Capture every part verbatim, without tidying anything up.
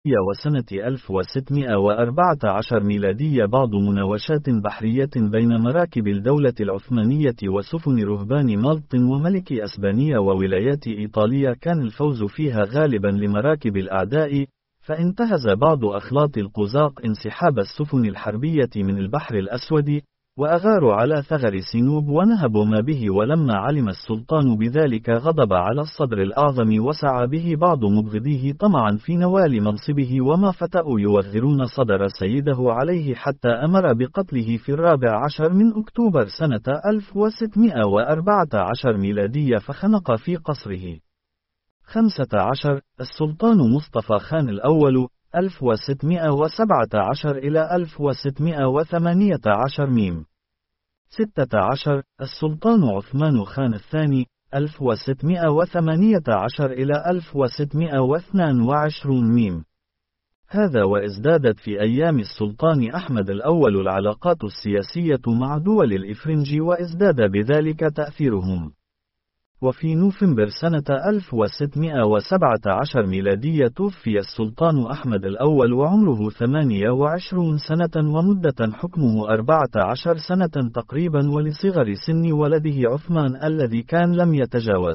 وسنة ألف وستمائة وأربعة عشر ميلادية بعض مناوشات بحرية بين مراكب الدولة العثمانية وسفن رهبان مالط وملك أسبانيا وولايات إيطاليا كان الفوز فيها غالبا لمراكب الأعداء، فانتهز بعض أخلاط القزاق انسحاب السفن الحربية من البحر الأسود، وأغاروا على ثغر سينوب ونهبوا ما به، ولما علم السلطان بذلك غضب على الصدر الأعظم وسعى به بعض مبغضيه طمعا في نوال منصبه، وما فتأوا يوغرون صدر سيده عليه حتى أمر بقتله في الرابع عشر من أكتوبر سنة ألف وستمائة وأربعة عشر ميلادية فخنق في قصره. خمسة عشر السلطان مصطفى خان الأول ألف وستمائة وسبعة عشر إلى ألف وستمائة وثمانية عشر ميم. ستة عشر السلطان عثمان خان الثاني ألف وستمائة وثمانية عشر إلى ألف وستمائة واثنين وعشرين ميم. هذا وازدادت في أيام السلطان أحمد الأول العلاقات السياسية مع دول الإفرنج، وازداد بذلك تأثيرهم. وفي نوفمبر سنة ألف وستمائة وسبعة عشر ميلادية توفي السلطان أحمد الأول وعمره ثمانية وعشرين سنة ومدة حكمه أربعة عشر سنة تقريبا، ولصغر سن ولده عثمان الذي كان لم يتجاوز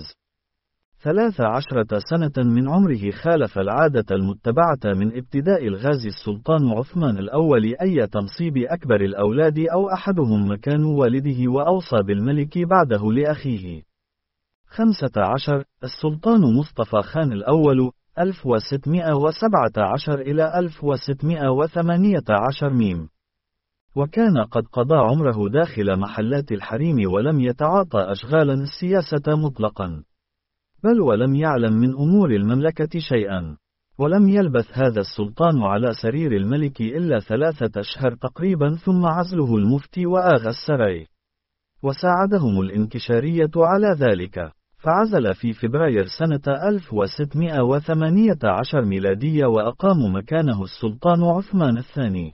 ثلاث عشرة سنة من عمره خالف العادة المتبعة من ابتداء الغازي السلطان عثمان الأول أي تنصيب أكبر الأولاد أو أحدهم مكان والده، وأوصى بالملك بعده لأخيه. خمسة عشر السلطان مصطفى خان الأول ألف وستمائة وسبعة عشر إلى ألف وستمائة وثمانية عشر ميم. وكان قد قضى عمره داخل محلات الحريم، ولم يتعاطى أشغالا السياسة مطلقا، بل ولم يعلم من أمور المملكة شيئا. ولم يلبث هذا السلطان على سرير الملك إلا ثلاثة أشهر تقريبا، ثم عزله المفتي وآغى السراي، وساعدهم الإنكشارية على ذلك، فعزل في فبراير سنة ألف وستمائة وثمانية عشر ميلادية وأقام مكانه السلطان عثمان الثاني.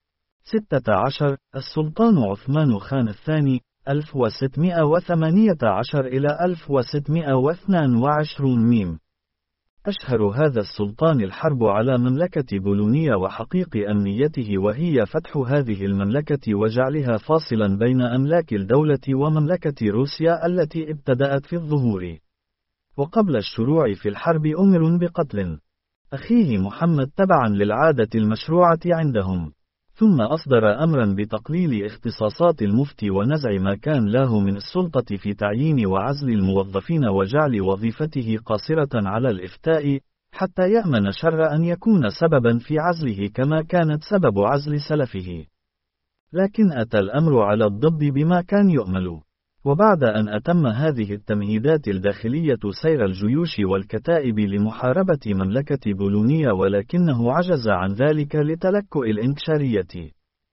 ستة عشر السلطان عثمان خان الثاني ألف وستمائة وثمانية عشر إلى ألف وستمائة واثنين وعشرين ميم. أشهر هذا السلطان الحرب على مملكة بولونيا وحقيق أمنيته، وهي فتح هذه المملكة وجعلها فاصلا بين أملاك الدولة ومملكة روسيا التي ابتدأت في الظهور. وقبل الشروع في الحرب أمر بقتل أخيه محمد تبعا للعادة المشروعة عندهم، ثم أصدر أمرا بتقليل اختصاصات المفتي ونزع ما كان له من السلطة في تعيين وعزل الموظفين وجعل وظيفته قاصرة على الإفتاء، حتى يأمن شر أن يكون سببا في عزله كما كانت سبب عزل سلفه. لكن أتى الأمر على الضد بما كان يؤمل. وبعد أن أتم هذه التمهيدات الداخلية سير الجيوش والكتائب لمحاربة مملكة بولونيا، ولكنه عجز عن ذلك لتلكؤ الإنكشارية.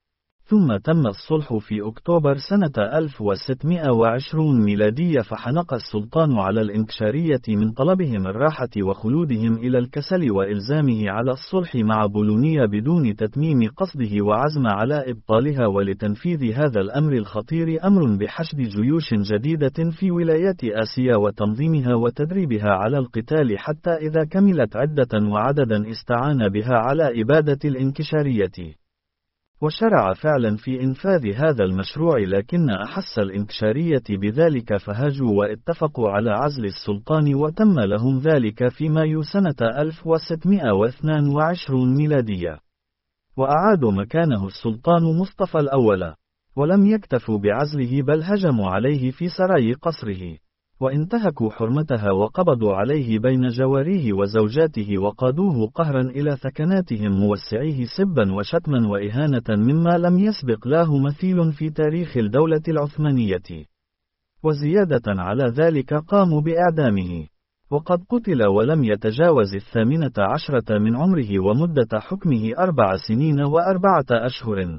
ثم تم الصلح في أكتوبر سنة ألف وستمائة وعشرين ميلادية، فحنق السلطان على الإنكشارية من طلبهم الراحة وخلودهم إلى الكسل وإلزامه على الصلح مع بولونيا بدون تتميم قصده، وعزم على إبطالها. ولتنفيذ هذا الأمر الخطير أمر بحشد جيوش جديدة في ولايات آسيا وتنظيمها وتدريبها على القتال، حتى إذا كملت عدة وعددا استعان بها على إبادة الإنكشارية. وشرع فعلا في إنفاذ هذا المشروع، لكن أحس الإنكشارية بذلك فهاجوا واتفقوا على عزل السلطان، وتم لهم ذلك في مايو سنة ألف وستمائة واثنين وعشرين ميلادية. وأعادوا مكانه السلطان مصطفى الأول، ولم يكتفوا بعزله بل هجموا عليه في سراي قصره، وانتهكوا حرمتها وقبضوا عليه بين جواريه وزوجاته، وقادوه قهرا إلى ثكناتهم موسعيه سبا وشتما وإهانة مما لم يسبق له مثيل في تاريخ الدولة العثمانية. وزيادة على ذلك قاموا بإعدامه، وقد قتل ولم يتجاوز الثامنة عشرة من عمره، ومدة حكمه أربع سنين وأربعة أشهر.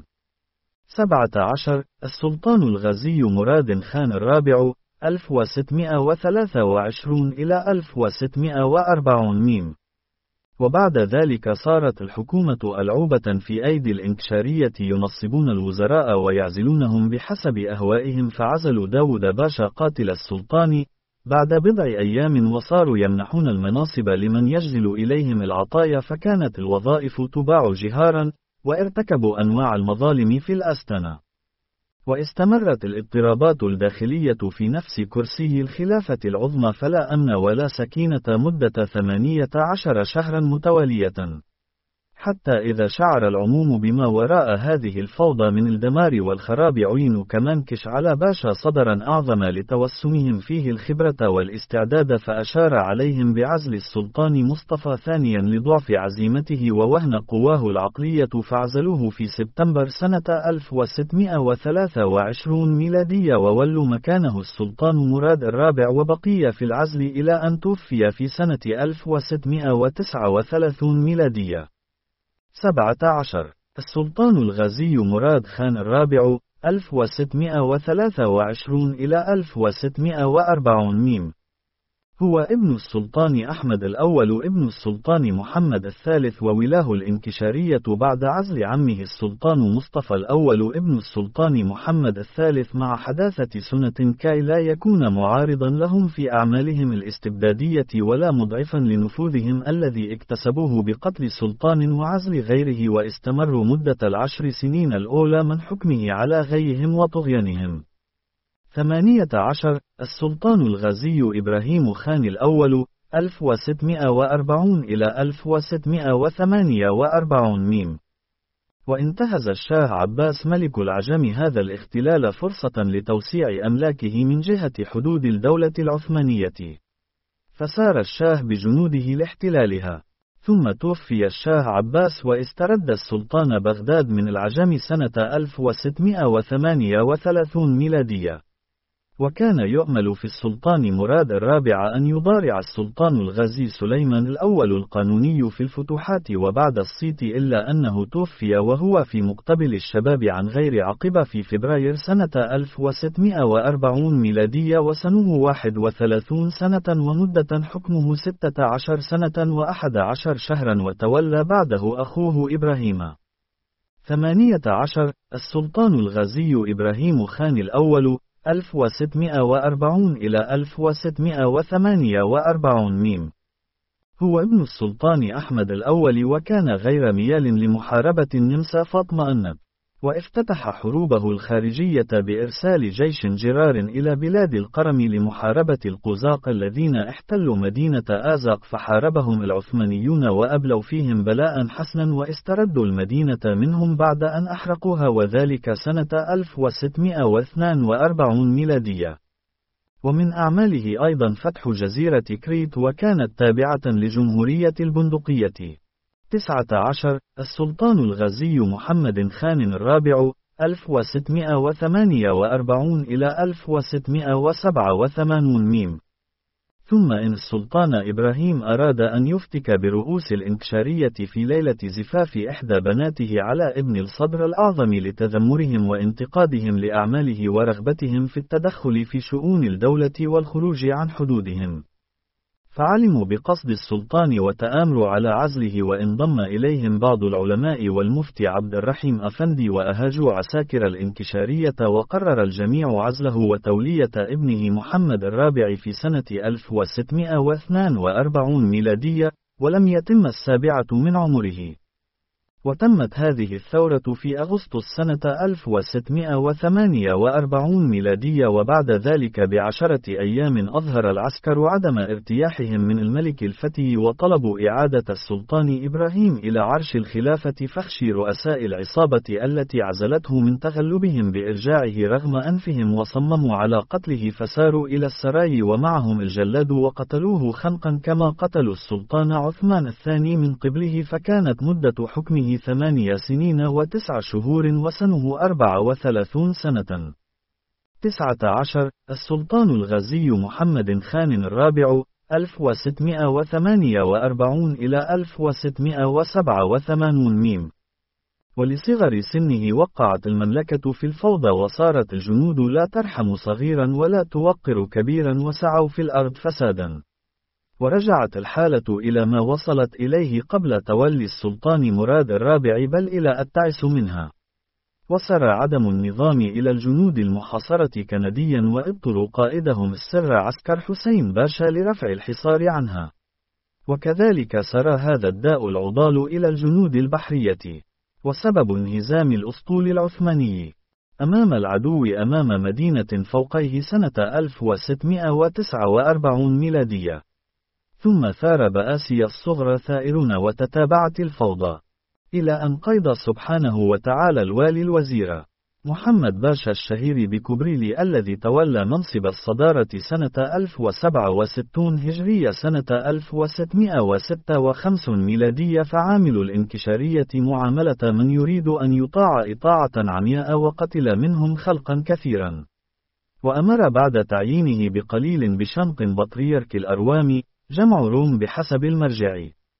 سبعة عشر السلطان الغازي مراد خان الرابع ألف وستمائة وثلاثة وعشرين إلى ألف وستمائة وأربعين ميم. وبعد ذلك صارت الحكومة ألعوبة في أيدي الإنكشارية، ينصبون الوزراء ويعزلونهم بحسب أهوائهم، فعزلوا داود باشا قاتل السلطان بعد بضع أيام وصاروا يمنحون المناصب لمن يجزل إليهم العطايا، فكانت الوظائف تباع جهارا، وارتكبوا أنواع المظالم في الأستنة. واستمرت الاضطرابات الداخلية في نفس كرسي الخلافة العظمى، فلا أمن ولا سكينة مدة ثمانية عشر شهرا متوالية، حتى إذا شعر العموم بما وراء هذه الفوضى من الدمار والخراب عينوا كمانكش على باشا صدرا أعظم لتوسمهم فيه الخبرة والاستعداد، فأشار عليهم بعزل السلطان مصطفى ثانيا لضعف عزيمته ووهن قواه العقلية، فعزلوه في سبتمبر سنة ألف وستمائة وثلاثة وعشرين ميلادية، وولوا مكانه السلطان مراد الرابع، وبقي في العزل إلى أن توفي في سنة ألف وستمائة وتسعة وثلاثين ميلادية. سبعة عشر السلطان الغازي مراد خان الرابع ألف وستمائة وثلاثة وعشرين إلى ألف وستمائة وأربعين ميم، هو ابن السلطان أحمد الأول ابن السلطان محمد الثالث، وولاه الانكشارية بعد عزل عمه السلطان مصطفى الأول ابن السلطان محمد الثالث، مع حداثة سنة كي لا يكون معارضا لهم في أعمالهم الاستبدادية ولا مضعفا لنفوذهم الذي اكتسبوه بقتل سلطان وعزل غيره، واستمروا مدة العشر سنين الأولى من حكمه على غيهم وطغيانهم. ثمانية عشر السلطان الغازي إبراهيم خان الأول ألف وستمائة وأربعين إلى ألف وستمائة وثمانية وأربعين ميم، وانتهز الشاه عباس ملك العجم هذا الاختلال فرصة لتوسيع أملاكه من جهة حدود الدولة العثمانية، فسار الشاه بجنوده لاحتلالها، ثم توفي الشاه عباس واسترد السلطان بغداد من العجم سنة ألف وستمائة وثمانية وثلاثين ميلادية. وكان يؤمل في السلطان مراد الرابع أن يضارع السلطان الغازي سليمان الأول القانوني في الفتوحات وبعد الصيت، إلا أنه توفي وهو في مقتبل الشباب عن غير عقبة في فبراير سنة ألف وستمائة وأربعين ميلادية، وسنه واحد وثلاثين سنة، ومدة حكمه ستة عشر سنة وأحد عشر شهرا، وتولى بعده أخوه إبراهيم. ثمانية عشر السلطان الغازي إبراهيم خان الأول ألف وستمائة وأربعين إلى ألف وستمائة وثمانية وأربعين ميم، هو ابن السلطان أحمد الأول، وكان غير ميال لمحاربة النمسا، فاطمأنت وافتتح حروبه الخارجية بإرسال جيش جرار إلى بلاد القرم لمحاربة القزاق الذين احتلوا مدينة آزاق، فحاربهم العثمانيون وأبلوا فيهم بلاء حسنا، واستردوا المدينة منهم بعد أن أحرقوها، وذلك سنة ألف وستمائة واثنين وأربعين ميلادية. ومن أعماله أيضا فتح جزيرة كريت، وكانت تابعة لجمهورية البندقية. تسعة عشر السلطان الغازي محمد خان الرابع ألف وستمائة وثمانية وأربعين إلى ألف وستمائة وسبعة وثمانين ميم، ثم إن السلطان إبراهيم أراد أن يفتك برؤوس الانكشارية في ليلة زفاف إحدى بناته على ابن الصدر الأعظم لتذمرهم وانتقادهم لأعماله ورغبتهم في التدخل في شؤون الدولة والخروج عن حدودهم، فعلموا بقصد السلطان وتآمروا على عزله، وانضم إليهم بعض العلماء والمفتي عبد الرحيم أفندي، وأهاجوا عساكر الانكشارية، وقرر الجميع عزله وتولية ابنه محمد الرابع في سنة ألف وستمائة واثنين وأربعين ميلادية، ولم يتم السابعة من عمره. وتمت هذه الثورة في أغسطس سنة ألف وستمائة وثمانية وأربعين ميلادية، وبعد ذلك بعشرة أيام أظهر العسكر عدم ارتياحهم من الملك الفتي، وطلبوا إعادة السلطان إبراهيم إلى عرش الخلافة، فخشي رؤساء العصابة التي عزلته من تغلبهم بإرجاعه رغم أنفهم، وصمموا على قتله، فساروا إلى السراي ومعهم الجلاد وقتلوه خنقا كما قتلوا السلطان عثمان الثاني من قبله، فكانت مدة حكمه ثمانية سنين وتسع شهور، وسنه أربع وثلاثون سنة. تسعة عشر السلطان الغازي محمد خان الرابع ألف وستمائة وثمانية وأربعين إلى ألف وستمائة وسبعة وثمانين ميم، ولصغر سنه وقعت المملكة في الفوضى، وصارت الجنود لا ترحم صغيرا ولا توقر كبيرا، وسعوا في الأرض فسادا، ورجعت الحالة إلى ما وصلت إليه قبل تولي السلطان مراد الرابع، بل إلى التعس منها. وصل عدم النظام إلى الجنود المحاصرة كنديا وابطلوا قائدهم السر عسكر حسين باشا لرفع الحصار عنها. وكذلك سرى هذا الداء العضال إلى الجنود البحرية. وسبب انهزام الأسطول العثماني أمام العدو أمام مدينة فوقيه سنة ألف وستمائة وتسعة وأربعين ميلادية. ثم ثار بآسيا الصغرى ثائرون وتتابعت الفوضى، إلى أن قيض سبحانه وتعالى الوالي الوزير محمد باشا الشهير بكوبريلي الذي تولى منصب الصدارة سنة ألف وسبعة وستين هجرية سنة ألف وستمائة وستة وخمسين ميلادية فعامل الانكشارية معاملة من يريد أن يطاع إطاعة عمياء وقتل منهم خلقا كثيرا. وأمر بعد تعيينه بقليل بشنق بطريرك الأروام جمع روم بحسب المرجع،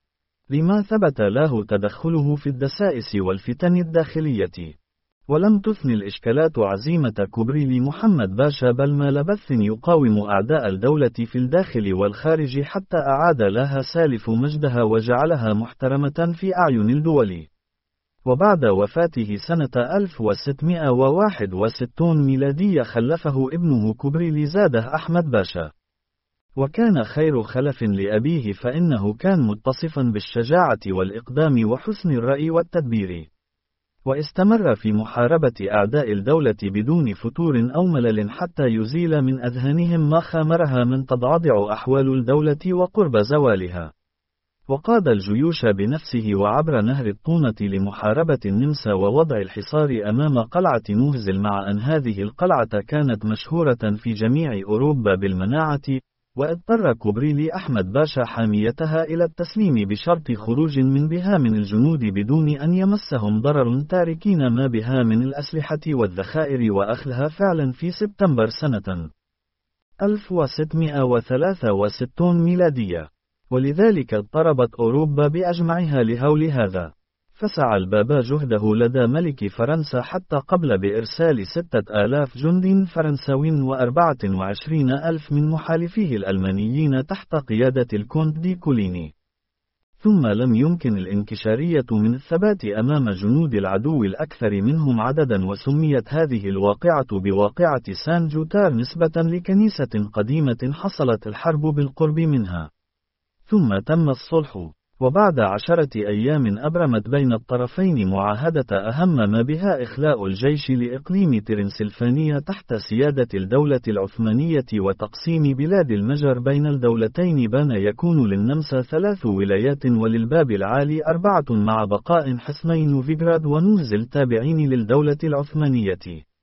لما ثبت له تدخله في الدسائس والفتن الداخلية. ولم تثن الإشكالات عزيمة كوبريلي محمد باشا بل ما لبث يقاوم أعداء الدولة في الداخل والخارج حتى أعاد لها سالف مجدها وجعلها محترمة في أعين الدول. وبعد وفاته سنة ألف وستمائة وواحد وستين ميلادية خلفه ابنه كوبريلي زاده أحمد باشا، وكان خير خلف لأبيه فإنه كان متصفا بالشجاعة والإقدام وحسن الرأي والتدبير. واستمر في محاربة أعداء الدولة بدون فتور أو ملل حتى يزيل من أذهانهم ما خامرها من تضعضع أحوال الدولة وقرب زوالها. وقاد الجيوش بنفسه وعبر نهر الطونة لمحاربة النمسا ووضع الحصار أمام قلعة نوهزل، مع أن هذه القلعة كانت مشهورة في جميع أوروبا بالمناعة. واضطر كوبريلي أحمد باشا حاميتها إلى التسليم بشرط خروج من بها من الجنود بدون أن يمسهم ضرر، تاركين ما بها من الأسلحة والذخائر وأخذها فعلا في سبتمبر سنة ألف وستمائة وثلاثة وستين ميلادية. ولذلك اضطربت أوروبا بأجمعها لهول هذا، فسعى البابا جهده لدى ملك فرنسا حتى قبل بإرسال ستة آلاف جند فرنساوي وأربعة وعشرين ألف من محالفيه الألمانيين تحت قيادة الكونت دي كوليني. ثم لم يمكن الانكشارية من الثبات أمام جنود العدو الأكثر منهم عددا، وسميت هذه الواقعة بواقعة سان جوتار نسبة لكنيسة قديمة حصلت الحرب بالقرب منها. ثم تم الصلح، وبعد عشرة أيام أبرمت بين الطرفين معاهدة أهم ما بها إخلاء الجيش لإقليم ترنسلفانيا تحت سيادة الدولة العثمانية وتقسيم بلاد المجر بين الدولتين. بان يكون للنمسا ثلاث ولايات وللباب العالي أربعة، مع بقاء حصني نوفيغراد ونوهزل تابعين للدولة العثمانية.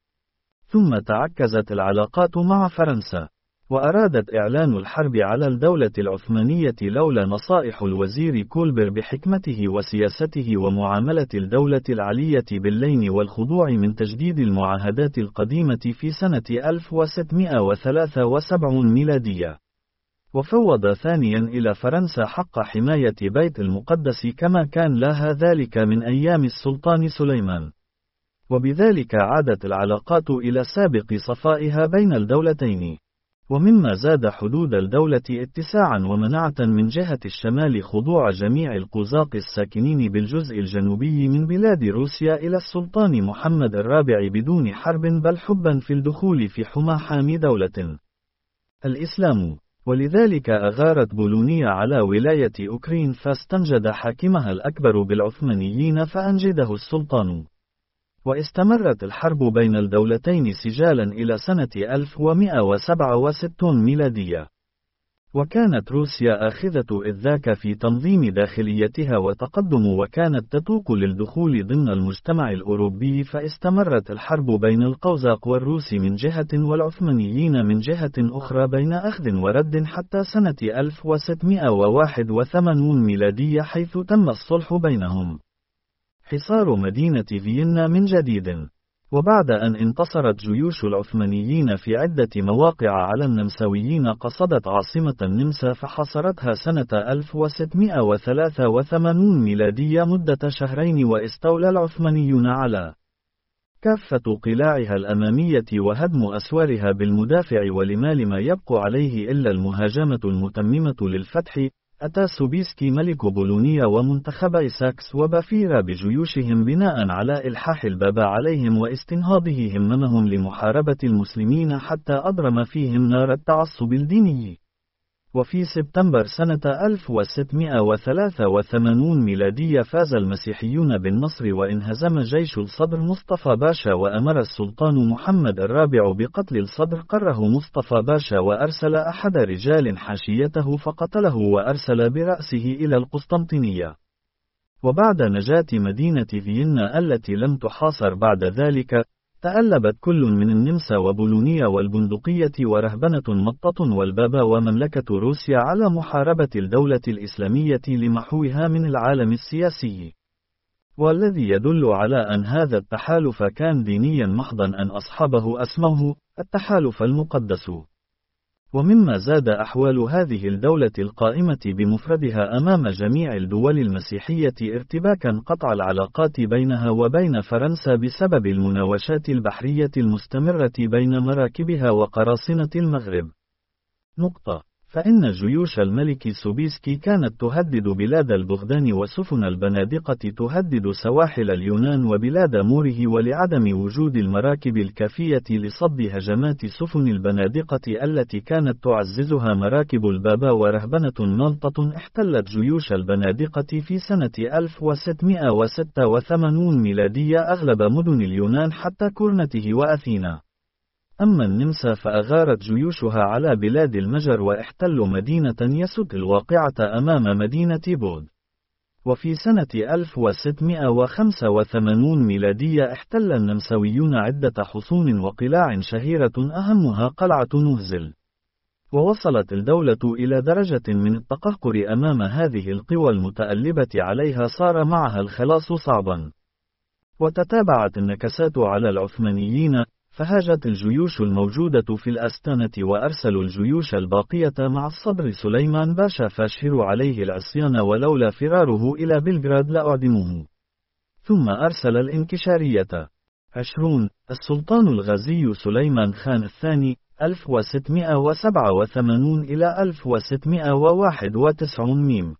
ثم تعكزت العلاقات مع فرنسا، وأرادت إعلان الحرب على الدولة العثمانية لولا نصائح الوزير كولبر بحكمته وسياسته ومعاملة الدولة العلية باللين والخضوع من تجديد المعاهدات القديمة في سنة ألف وستمائة وثلاثة وسبعين ميلادية. وفوض ثانيا إلى فرنسا حق حماية بيت المقدس كما كان لها ذلك من أيام السلطان سليمان، وبذلك عادت العلاقات إلى سابق صفائها بين الدولتين. ومما زاد حدود الدولة اتساعا ومنعة من جهة الشمال خضوع جميع القزاق الساكنين بالجزء الجنوبي من بلاد روسيا إلى السلطان محمد الرابع بدون حرب بل حبا في الدخول في حمى حامي دولة الإسلام. ولذلك أغارت بولونيا على ولاية أوكرين فاستنجد حاكمها الأكبر بالعثمانيين فأنجده السلطان. واستمرت الحرب بين الدولتين سجالا إلى سنة ألف ومائة وسبعة وستين ميلادية. وكانت روسيا آخذة إذ ذاك في تنظيم داخليتها وتقدم، وكانت تتوق للدخول ضمن المجتمع الأوروبي، فاستمرت الحرب بين القوزاق والروس من جهة والعثمانيين من جهة أخرى بين أخذ ورد حتى سنة ألف وستمائة وواحد وثمانين ميلادية حيث تم الصلح بينهم. حصار مدينة فيينا من جديد. وبعد أن انتصرت جيوش العثمانيين في عدة مواقع على النمساويين قصدت عاصمة النمسا فحاصرتها سنة ألف وستمائة وثلاثة وثمانين ميلادية مدة شهرين، واستولى العثمانيون على كافة قلاعها الأمامية وهدم أسوارها بالمدافع، ولما لما يبقى عليه إلا المهاجمة المتممة للفتح، أتى سوبيسكي ملك بولونيا ومنتخبي ساكس وبافيرا بجيوشهم بناء على إلحاح البابا عليهم واستنهاضه هممهم لمحاربة المسلمين حتى أضرم فيهم نار التعصب الديني. وفي سبتمبر سنة ألف وستمائة وثلاثة وثمانين ميلادية فاز المسيحيون بالنصر وانهزم جيش الصدر مصطفى باشا، وأمر السلطان محمد الرابع بقتل الصدر قره مصطفى باشا، وأرسل أحد رجال حاشيته فقتله وأرسل برأسه إلى القسطنطينية. وبعد نجاة مدينة فيينا التي لم تحاصر بعد ذلك، تألبت كل من النمسا وبولونيا والبندقية ورهبنة مطة والبابا ومملكة روسيا على محاربة الدولة الإسلامية لمحوها من العالم السياسي، والذي يدل على أن هذا التحالف كان دينيا محضا أن أصحابه أسموه التحالف المقدس. ومما زاد أحوال هذه الدولة القائمة بمفردها أمام جميع الدول المسيحية ارتباكا قطع العلاقات بينها وبين فرنسا بسبب المناوشات البحرية المستمرة بين مراكبها وقراصنة المغرب. نقطة. فإن جيوش الملك سوبيسكي كانت تهدد بلاد البغدان، وسفن البنادقة تهدد سواحل اليونان وبلاد موره، ولعدم وجود المراكب الكافية لصد هجمات سفن البنادقة التي كانت تعززها مراكب البابا ورهبنة مالطة، احتلت جيوش البنادقة في سنة ألف وستمائة وستة وثمانين ميلادية أغلب مدن اليونان حتى كورنته وأثينا. أما النمسا فأغارت جيوشها على بلاد المجر واحتلوا مدينة يسوت الواقعة أمام مدينة بود. وفي سنة ألف وستمائة وخمسة وثمانين ميلادية احتل النمساويون عدة حصون وقلاع شهيرة أهمها قلعة نهزل. ووصلت الدولة إلى درجة من التقهقر أمام هذه القوى المتألبة عليها صار معها الخلاص صعبا. وتتابعت النكسات على العثمانيين، فهاجت الجيوش الموجودة في الأستانة وأرسلوا الجيوش الباقية مع الصدر سليمان باشا فاشهروا عليه العصيان، ولولا فراره إلى بلغراد لأعدموه. ثم أرسل الإنكشارية. عشرون. السلطان الغازي سليمان خان الثاني ألف وستمائة وسبعة وثمانين إلى ألف وستمائة وواحد وتسعين ميم.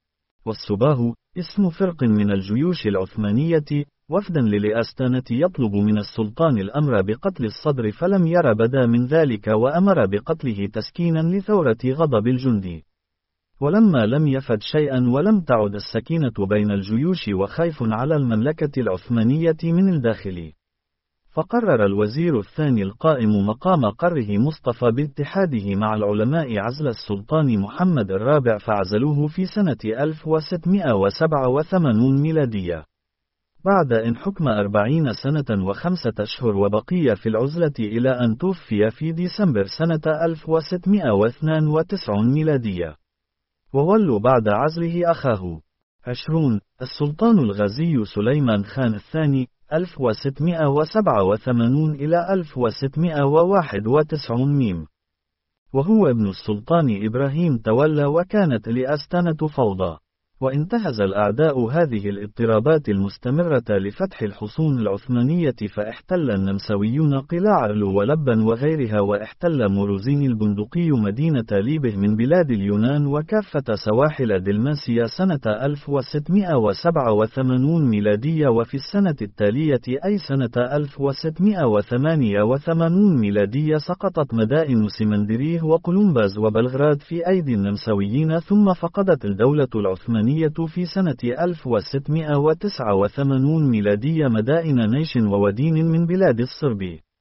والصباه اسم فرق من الجيوش العثمانية وفدا للأستانة يطلب من السلطان الأمر بقتل الصدر، فلم ير بدا من ذلك وأمر بقتله تسكينا لثورة غضب الجند. ولما لم يفد شيئا ولم تعد السكينة بين الجيوش وخايف على المملكة العثمانية من الداخل، فقرر الوزير الثاني القائم مقام قره مصطفى باتحاده مع العلماء عزل السلطان محمد الرابع، فعزلوه في سنة ألف وستمائة وسبعة وثمانين ميلادية بعد إن حكم أربعين سنة وخمسة أشهر، وبقي في العزلة إلى أن توفي في ديسمبر سنة ألف وستمائة واثنين وتسعين ميلادية. وولوا بعد عزله أخاه. عشرون. السلطان الغازي سليمان خان الثاني ألف وستمائة وسبعة وثمانين إلى ألف وستمائة وواحد وتسعين ميم. وهو ابن السلطان إبراهيم تولى، وكانت الأستانة فوضى. وانتهز الأعداء هذه الاضطرابات المستمرة لفتح الحصون العثمانية، فاحتل النمساويون قلاع أرلو ولبن وغيرها، واحتل موروزين البندقي مدينة ليبه من بلاد اليونان وكافة سواحل دلماسيا سنة ألف وستمائة وسبعة وثمانين ميلادية. وفي السنة التالية أي سنة ألف وستمائة وثمانية وثمانين ميلادية سقطت مدائن سمندريه وقلمباز وبلغراد في أيدي النمساويين، ثم فقدت الدولة العثمانية في سنة ألف وستمائة وتسعة وثمانين ميلادية مدائن نيش وودين من بلاد الصرب.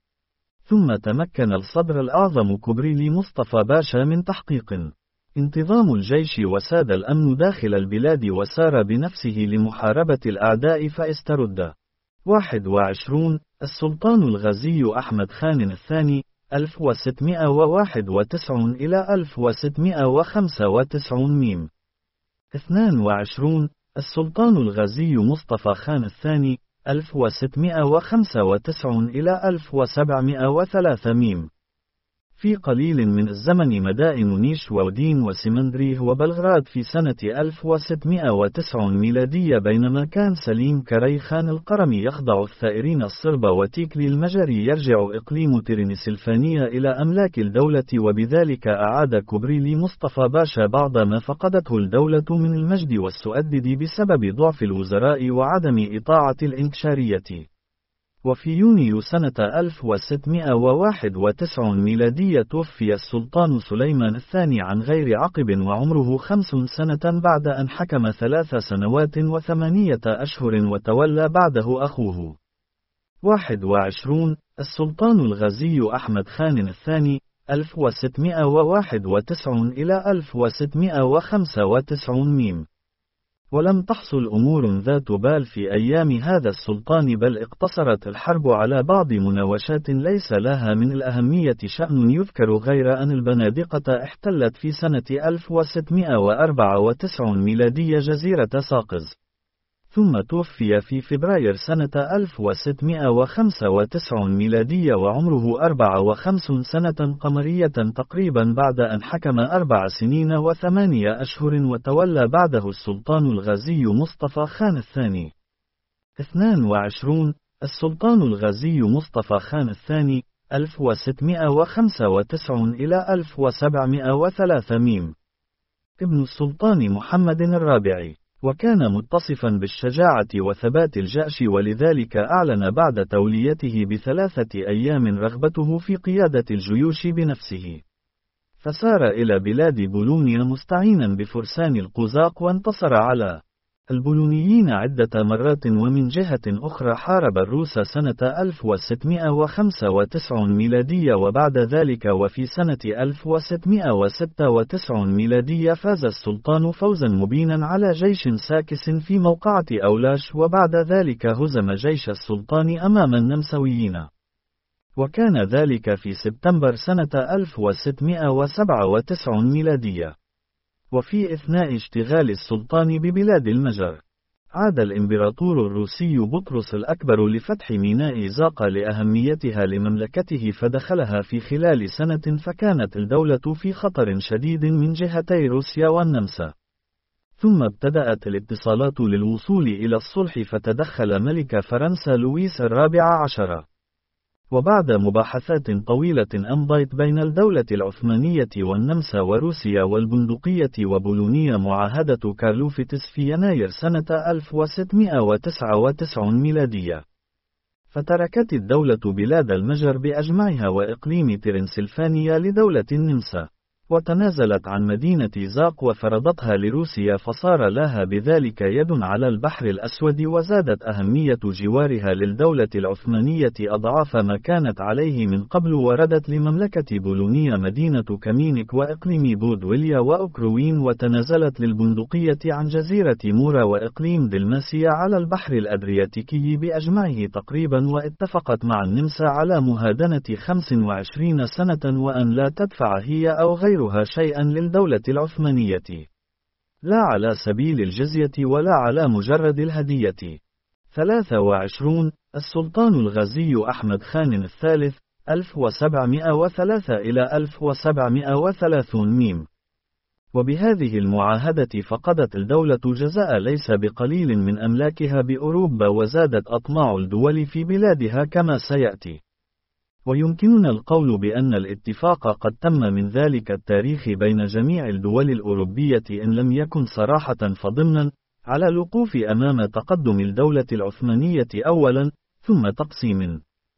ثم تمكن الصدر الأعظم كوبريلي مصطفى باشا من تحقيق انتظام الجيش وساد الأمن داخل البلاد، وسار بنفسه لمحاربة الأعداء فاسترد. واحد وعشرون. السلطان الغازي أحمد خان الثاني ألف وستمائة وواحد وتسعين إلى ألف وستمائة وخمسة وتسعين ميم. اثنان وعشرون. السلطان الغازي مصطفى خان الثاني ألف وستمائة وخمسة وتسعين إلى ألف وسبعمائة وثلاثة ميم. في قليل من الزمن مدائن نيش ودين وسمندريه وبلغراد في سنة ألف وستمائة وتسعة ميلادية، بينما كان سليم كري خان القرمي يخضع الثائرين الصرب، وتيكلي المجري يرجع إقليم ترنسلفانيا إلى أملاك الدولة، وبذلك أعاد كوبريلي مصطفى باشا بعض ما فقدته الدولة من المجد والسؤدد بسبب ضعف الوزراء وعدم إطاعة الإنكشارية. وفي يونيو سنة ألف وستمائة وواحد وتسعين ميلادية توفي السلطان سليمان الثاني عن غير عقب وعمره خمس سنة بعد أن حكم ثلاث سنوات وثمانية أشهر، وتولى بعده أخوه. واحد وعشرون السلطان الغازي أحمد خان الثاني ألف وستمائة وواحد وتسعين إلى ألف وستمائة وخمسة وتسعين ميم. ولم تحصل أمور ذات بال في أيام هذا السلطان، بل اقتصرت الحرب على بعض مناوشات ليس لها من الأهمية شأن يذكر، غير أن البنادقة احتلت في سنة ألف وستمائة وأربعة وتسعين ميلادية جزيرة ساقز. ثم توفي في فبراير سنة ألف وستمائة وخمسة وتسعين ميلادية وعمره أربع وخمسين سنة قمرية تقريبا، بعد أن حكم أربع سنين وثمانية أشهر، وتولى بعده السلطان الغازي مصطفى خان الثاني. اثنان وعشرون السلطان الغازي مصطفى خان الثاني ألف وستمائة وخمسة وتسعين إلى ألف وسبعمائة وثلاثة ميم. ابن السلطان محمد الرابع، وكان متصفا بالشجاعة وثبات الجأش، ولذلك أعلن بعد توليته بثلاثة أيام رغبته في قيادة الجيوش بنفسه، فسار إلى بلاد بولونيا مستعينا بفرسان القزاق، وانتصر على البولونيين عدة مرات. ومن جهة أخرى حارب الروس سنة ألف وستمائة وخمسة وتسعين ميلادية، وبعد ذلك وفي سنة ألف وستمائة وستة وتسعين ميلادية فاز السلطان فوزا مبينا على جيش ساكس في موقعة أولاش، وبعد ذلك هزم جيش السلطان أمام النمساويين، وكان ذلك في سبتمبر سنة ألف وستمائة وسبعة وتسعين ميلادية. وفي إثناء اشتغال السلطان ببلاد المجر، عاد الإمبراطور الروسي بطرس الأكبر لفتح ميناء زاقا لأهميتها لمملكته، فدخلها في خلال سنة، فكانت الدولة في خطر شديد من جهتي روسيا والنمسا. ثم ابتدأت الاتصالات للوصول إلى الصلح، فتدخل ملك فرنسا لويس الرابع عشر. وبعد مباحثات طويلة أمضت بين الدولة العثمانية والنمسا وروسيا والبندقية وبولونيا معاهدة كارلوفتس في يناير سنة ألف وستمائة وتسعة وتسعين ميلادية، فتركت الدولة بلاد المجر بأجمعها وإقليم ترنسلفانيا لدولة النمسا، وتنازلت عن مدينة زاق وفرضتها لروسيا، فصار لها بذلك يد على البحر الأسود، وزادت أهمية جوارها للدولة العثمانية أضعاف ما كانت عليه من قبل. وردت لمملكة بولونيا مدينة كامينيك وإقليم بودويليا وأوكروين، وتنازلت للبندقية عن جزيرة مورا وإقليم دلماسيا على البحر الأدرياتيكي بأجمعه تقريبا، واتفقت مع النمسا على مهادنة خمس وعشرين سنة، وأن لا تدفع هي أو غيرها شيئا للدولة العثمانية، لا على سبيل الجزية ولا على مجرد الهدية. ثلاثة وعشرون السلطان الغازي أحمد خان الثالث ألف وسبعمائة وثلاثة إلى ألف وسبعمائة وثلاثين ميم. وبهذه المعاهدة فقدت الدولة جزاء ليس بقليل من أملاكها بأوروبا، وزادت أطماع الدول في بلادها كما سيأتي. ويمكننا القول بأن الاتفاق قد تم من ذلك التاريخ بين جميع الدول الأوروبية، إن لم يكن صراحة فضمنا، على الوقوف أمام تقدم الدولة العثمانية أولا، ثم تقسيم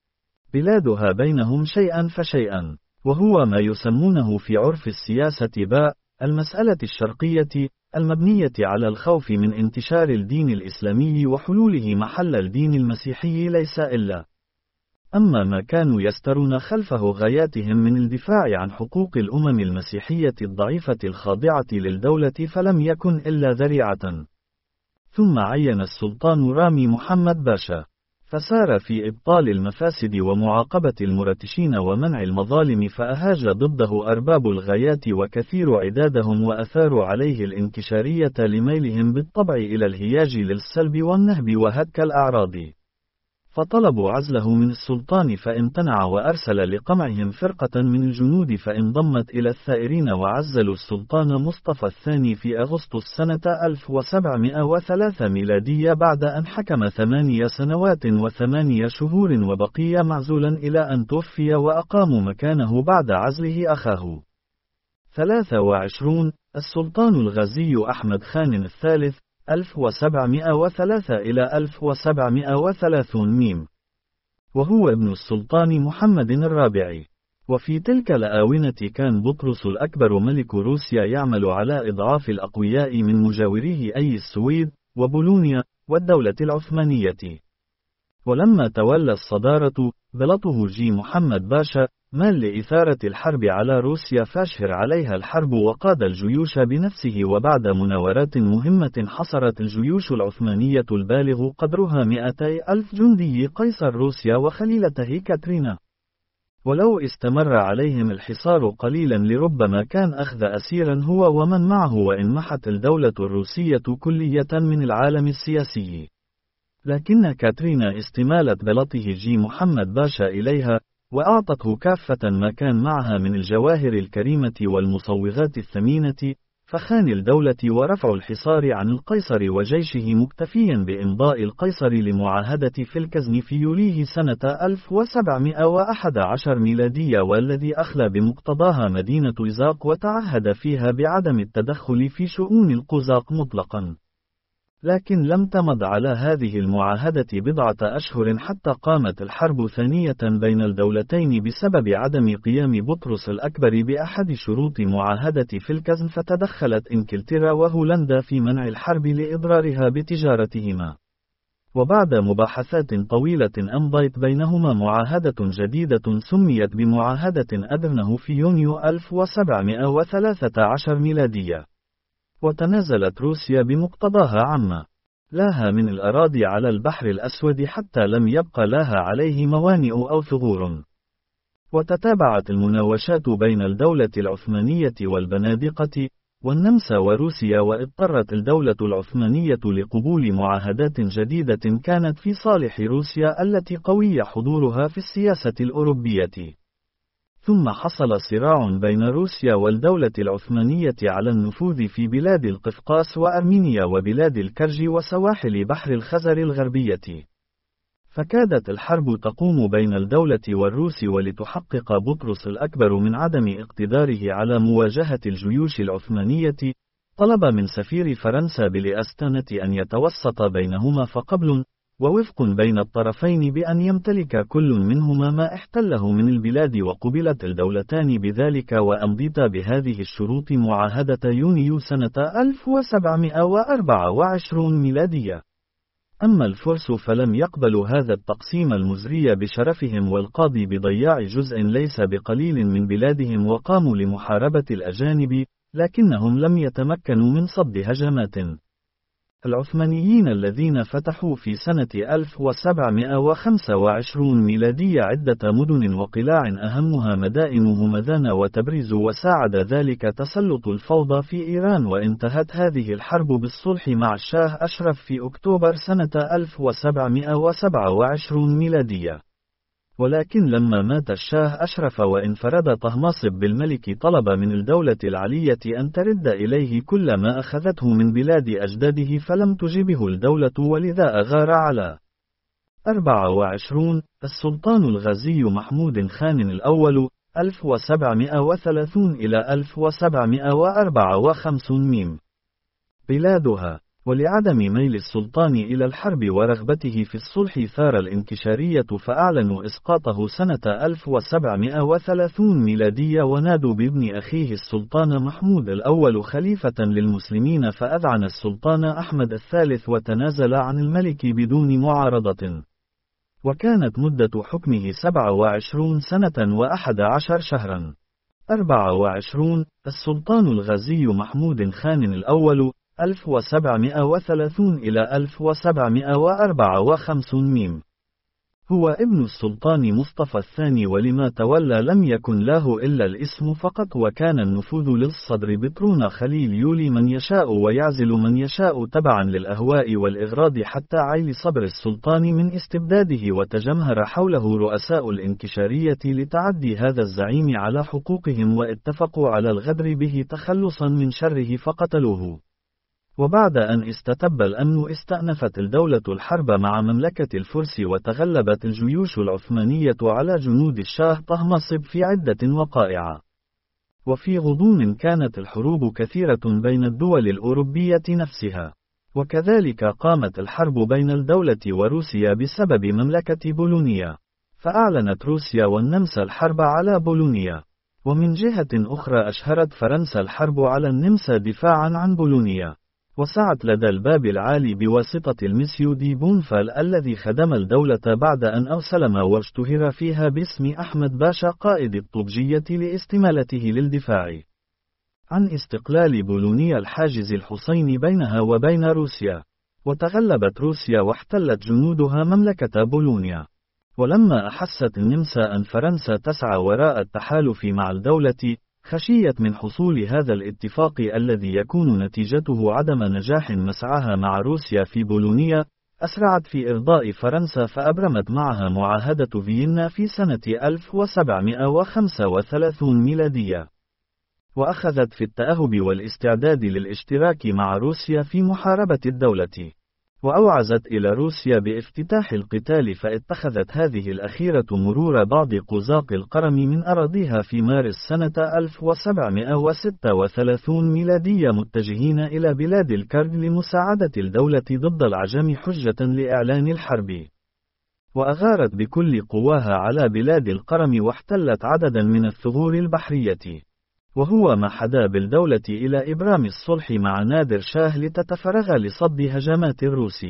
بلادها بينهم شيئا فشيئا، وهو ما يسمونه في عرف السياسة باء المسألة الشرقية، المبنية على الخوف من انتشار الدين الإسلامي وحلوله محل الدين المسيحي، ليس إلا أما ما كانوا يسترون خلفه غاياتهم من الدفاع عن حقوق الأمم المسيحية الضعيفة الخاضعة للدولة، فلم يكن إلا ذريعة. ثم عين السلطان رامي محمد باشا، فسار في إبطال المفاسد ومعاقبة المرتشين ومنع المظالم، فأهاج ضده أرباب الغايات وكثير عدادهم، وأثاروا عليه الانكشارية لميلهم بالطبع إلى الهياج للسلب والنهب وهتك الأعراض. فطلبوا عزله من السلطان فامتنع وأرسل لقمعهم فرقة من الجنود فانضمت إلى الثائرين وعزلوا السلطان مصطفى الثاني في أغسطس سنة ألف وسبعمائة وثلاثة ميلادية بعد أن حكم ثمانية سنوات وثمانية شهور وبقي معزولا إلى أن توفي وأقاموا مكانه بعد عزله أخاه. ثلاثة وعشرون السلطان الغازي أحمد خان الثالث ألف وسبعمائة وثلاثة إلى ألف وسبعمائة وثلاثين ميم، وهو ابن السلطان محمد الرابع. وفي تلك الآونة كان بطرس الأكبر ملك روسيا يعمل على إضعاف الأقوياء من مجاوريه أي السويد وبولونيا والدولة العثمانية. ولما تولى الصدارة بلطه جي محمد باشا مال لإثارة الحرب على روسيا فاشهر عليها الحرب وقاد الجيوش بنفسه، وبعد مناورات مهمة حصرت الجيوش العثمانية البالغ قدرها مئتي ألف جندي قيصر روسيا وخليلته كاترينا. ولو استمر عليهم الحصار قليلا لربما كان أخذ أسيرا هو ومن معه وإن محت الدولة الروسية كلية من العالم السياسي. لكن كاترينا استمالت بلطه جي محمد باشا إليها وأعطته كافة ما كان معها من الجواهر الكريمة والمصوغات الثمينة، فخان الدولة ورفع الحصار عن القيصر وجيشه مكتفيا بإمضاء القيصر لمعاهدة فلكزن في يوليه سنة ألف وسبعمائة وأحد عشر ميلادية، والذي أخلى بمقتضاها مدينة إزاق وتعهد فيها بعدم التدخل في شؤون القزاق مطلقا. لكن لم تمض على هذه المعاهدة بضعة أشهر حتى قامت الحرب ثانية بين الدولتين بسبب عدم قيام بطرس الأكبر بأحد شروط معاهدة فلكزن، فتدخلت إنكلترا وهولندا في منع الحرب لإضرارها بتجارتهما. وبعد مباحثات طويلة أمضيت بينهما معاهدة جديدة سميت بمعاهدة أدرنه في يونيو ألف وسبعمائة وثلاثة عشر ميلادية. وتنازلت روسيا بمقتضاها عما لها من الأراضي على البحر الأسود حتى لم يبق لها عليه موانئ أو ثغور. وتتابعت المناوشات بين الدولة العثمانية والبنادقة والنمسا وروسيا، واضطرت الدولة العثمانية لقبول معاهدات جديدة كانت في صالح روسيا التي قوي حضورها في السياسة الأوروبية. ثم حصل صراع بين روسيا والدولة العثمانية على النفوذ في بلاد القفقاس وأرمينيا وبلاد الكرج وسواحل بحر الخزر الغربية. فكادت الحرب تقوم بين الدولة والروس، ولتحقق بطرس الأكبر من عدم اقتداره على مواجهة الجيوش العثمانية طلب من سفير فرنسا بالأستانة أن يتوسط بينهما، فقبل ووفق بين الطرفين بأن يمتلك كل منهما ما احتله من البلاد، وقبلت الدولتان بذلك وأمضيتا بهذه الشروط معاهدة يونيو سنة ألف وسبعمائة وأربعة وعشرين ميلادية. أما الفرس فلم يقبلوا هذا التقسيم المزري بشرفهم والقاضي بضياع جزء ليس بقليل من بلادهم، وقاموا لمحاربة الأجانب، لكنهم لم يتمكنوا من صد هجمات العثمانيين الذين فتحوا في سنة ألف وسبعمائة وخمسة وعشرين ميلادية عدة مدن وقلاع أهمها مدائن همذان وتبريز، وساعد ذلك تسلط الفوضى في إيران. وانتهت هذه الحرب بالصلح مع الشاه أشرف في أكتوبر سنة ألف وسبعمائة وسبعة وعشرين ميلادية. ولكن لما مات الشاه أشرف وانفرد طهماسب بالملك طلب من الدولة العلية أن ترد إليه كل ما أخذته من بلاد أجداده، فلم تجبه الدولة ولذا أغار على أربعة وعشرين السلطان الغازي محمود خان الأول ألف وسبعمائة وثلاثين إلى ألف وسبعمائة وأربعة وخمسين ميم بلادها. ولعدم ميل السلطان إلى الحرب ورغبته في الصلح ثار الانكشارية، فأعلنوا إسقاطه سنة ألف وسبعمائة وثلاثين ميلادية، ونادوا بابن أخيه السلطان محمود الأول خليفة للمسلمين، فأذعن السلطان أحمد الثالث وتنازل عن الملك بدون معارضة. وكانت مدة حكمه سبع وعشرين سنة وأحد عشر شهرا. أربعة وعشرين السلطان الغازي محمود خان الأول ألف وسبعمائة وثلاثين إلى ألف وسبعمائة وأربعة وخمسين ميم هو ابن السلطان مصطفى الثاني، ولما تولى لم يكن له إلا الاسم فقط، وكان النفوذ للصدر بطرون خليل يولي من يشاء ويعزل من يشاء تبعا للأهواء والإغراض، حتى عيل صبر السلطان من استبداده، وتجمهر حوله رؤساء الانكشارية لتعدي هذا الزعيم على حقوقهم، واتفقوا على الغدر به تخلصا من شره فقتلوه. وبعد أن استتب الأمن استأنفت الدولة الحرب مع مملكة الفرس، وتغلبت الجيوش العثمانية على جنود الشاه طهماسب في عدة وقائع. وفي غضون كانت الحروب كثيرة بين الدول الأوروبية نفسها، وكذلك قامت الحرب بين الدولة وروسيا بسبب مملكة بولونيا، فأعلنت روسيا والنمسا الحرب على بولونيا. ومن جهة أخرى أشهرت فرنسا الحرب على النمسا دفاعا عن بولونيا، وسعت لدى الباب العالي بواسطة المسيو دي بونفال الذي خدم الدولة بعد أن أسلم واشتهر فيها باسم أحمد باشا قائد الطبجية لاستمالته للدفاع عن استقلال بولونيا الحاجز الحصين بينها وبين روسيا. وتغلبت روسيا واحتلت جنودها مملكة بولونيا. ولما أحست النمسا أن فرنسا تسعى وراء التحالف مع الدولة، خشيت من حصول هذا الاتفاق الذي يكون نتيجته عدم نجاح مسعاها مع روسيا في بولونيا، أسرعت في إرضاء فرنسا فأبرمت معها معاهدة فيينا في سنة ألف وسبعمائة وخمسة وثلاثين ميلادية، وأخذت في التأهب والاستعداد للاشتراك مع روسيا في محاربة الدولة، وأوعزت إلى روسيا بافتتاح القتال، فاتخذت هذه الأخيرة مرور بعض قزاق القرم من أراضيها في مارس سنة ألف وسبعمائة وستة وثلاثين ميلادية، متجهين إلى بلاد الكرد لمساعدة الدولة ضد العجم حجة لإعلان الحرب. وأغارت بكل قواها على بلاد القرم، واحتلت عددا من الثغور البحرية، وهو ما حدا بالدولة إلى إبرام الصلح مع نادر شاه لتتفرغ لصد هجمات الروس.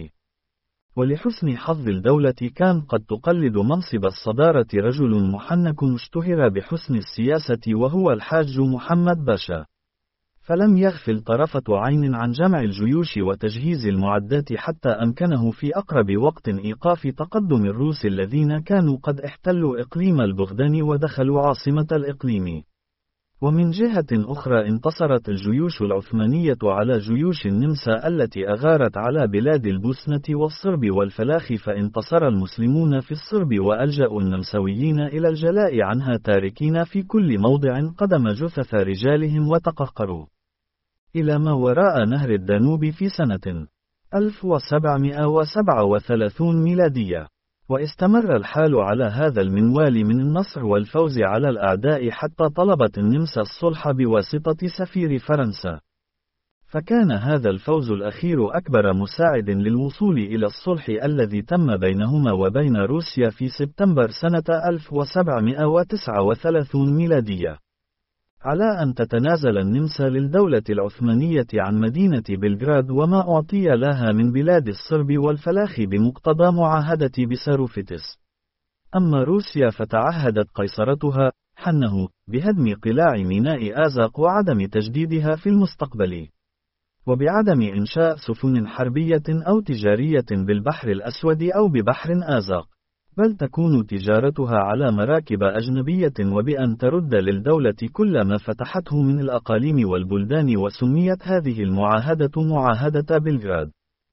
ولحسن حظ الدولة كان قد تقلد منصب الصدارة رجل محنك اشتهر بحسن السياسة، وهو الحاج محمد باشا، فلم يغفل طرفة عين عن جمع الجيوش وتجهيز المعدات حتى أمكنه في أقرب وقت إيقاف تقدم الروس الذين كانوا قد احتلوا إقليم البغدان ودخلوا عاصمة الإقليم. ومن جهة أخرى انتصرت الجيوش العثمانية على جيوش النمسا التي أغارت على بلاد البوسنة والصرب والفلاخ، فانتصر المسلمون في الصرب وألجأوا النمساويين إلى الجلاء عنها، تاركين في كل موضع قدم جثث رجالهم، وتقهقروا إلى ما وراء نهر الدانوب في سنة ألف وسبعمائة وسبعة وثلاثين ميلادية. واستمر الحال على هذا المنوال من النصر والفوز على الأعداء حتى طلبت النمسا الصلح بواسطة سفير فرنسا، فكان هذا الفوز الأخير أكبر مساعد للوصول إلى الصلح الذي تم بينهما وبين روسيا في سبتمبر سنة ألف وسبعمائة وتسعة وثلاثين ميلادية، على أن تتنازل النمسا للدولة العثمانية عن مدينة بلغراد وما أعطي لها من بلاد الصرب والفلاخ بمقتضى معاهدة بساروفتس. أما روسيا فتعهدت قيصرتها حنه بهدم قلاع ميناء آزاق وعدم تجديدها في المستقبل، وبعدم إنشاء سفن حربية أو تجارية بالبحر الأسود أو ببحر آزاق، بل تكون تجارتها على مراكب أجنبية، وبأن ترد للدولة كل ما فتحته من الأقاليم والبلدان. وسميت هذه المعاهدة معاهدة بلغراد.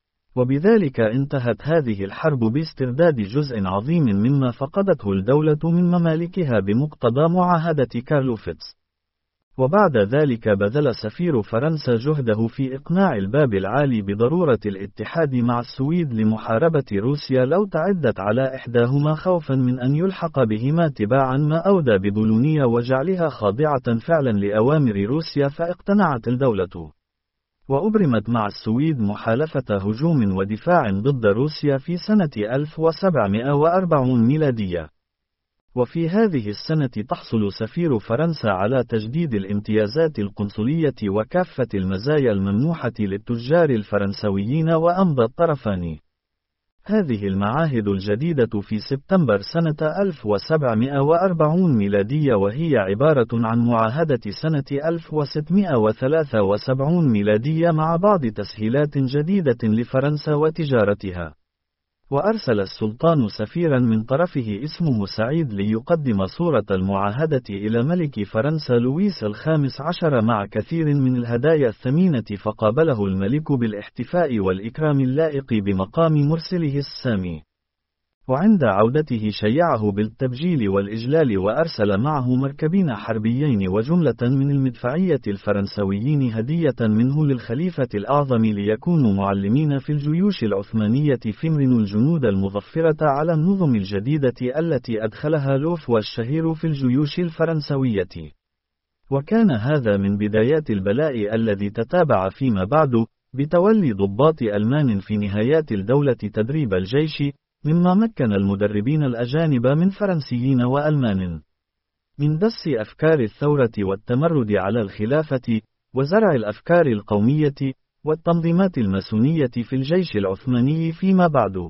وبذلك انتهت هذه الحرب باسترداد جزء عظيم مما فقدته الدولة من ممالكها بمقتضى معاهدة كارلوفيتس. وبعد ذلك بذل سفير فرنسا جهده في إقناع الباب العالي بضرورة الاتحاد مع السويد لمحاربة روسيا لو تعدت على إحداهما، خوفا من أن يلحق بهما تباعا ما أودى ببولونيا وجعلها خاضعة فعلا لأوامر روسيا، فاقتنعت الدولة وأبرمت مع السويد محالفة هجوم ودفاع ضد روسيا في سنة ألف وسبعمائة وأربعين ميلادية. وفي هذه السنة تحصل سفير فرنسا على تجديد الامتيازات القنصلية وكافة المزايا الممنوحة للتجار الفرنسويين، وأمضى الطرفان هذه المعاهد الجديدة في سبتمبر سنة ألف وسبعمائة وأربعين ميلادية، وهي عبارة عن معاهدة سنة ألف وستمائة وثلاثة وسبعين ميلادية مع بعض تسهيلات جديدة لفرنسا وتجارتها. وأرسل السلطان سفيرا من طرفه اسمه سعيد ليقدم صورة المعاهدة إلى ملك فرنسا لويس الخامس عشر مع كثير من الهدايا الثمينة، فقابله الملك بالاحتفاء والإكرام اللائق بمقام مرسله السامي. وعند عودته شيعه بالتبجيل والإجلال، وأرسل معه مركبين حربيين وجملة من المدفعية الفرنسويين هدية منه للخليفة الأعظم ليكونوا معلمين في الجيوش العثمانية، فيمرنوا الجنود المظفرة على النظم الجديدة التي أدخلها لوفوا الشهير في الجيوش الفرنسوية. وكان هذا من بدايات البلاء الذي تتابع فيما بعد، بتولي ضباط ألمان في نهايات الدولة تدريب الجيش، مما مكن المدربين الأجانب من فرنسيين وألمان من دس أفكار الثورة والتمرد على الخلافة، وزرع الأفكار القومية والتنظيمات الماسونية في الجيش العثماني فيما بعد.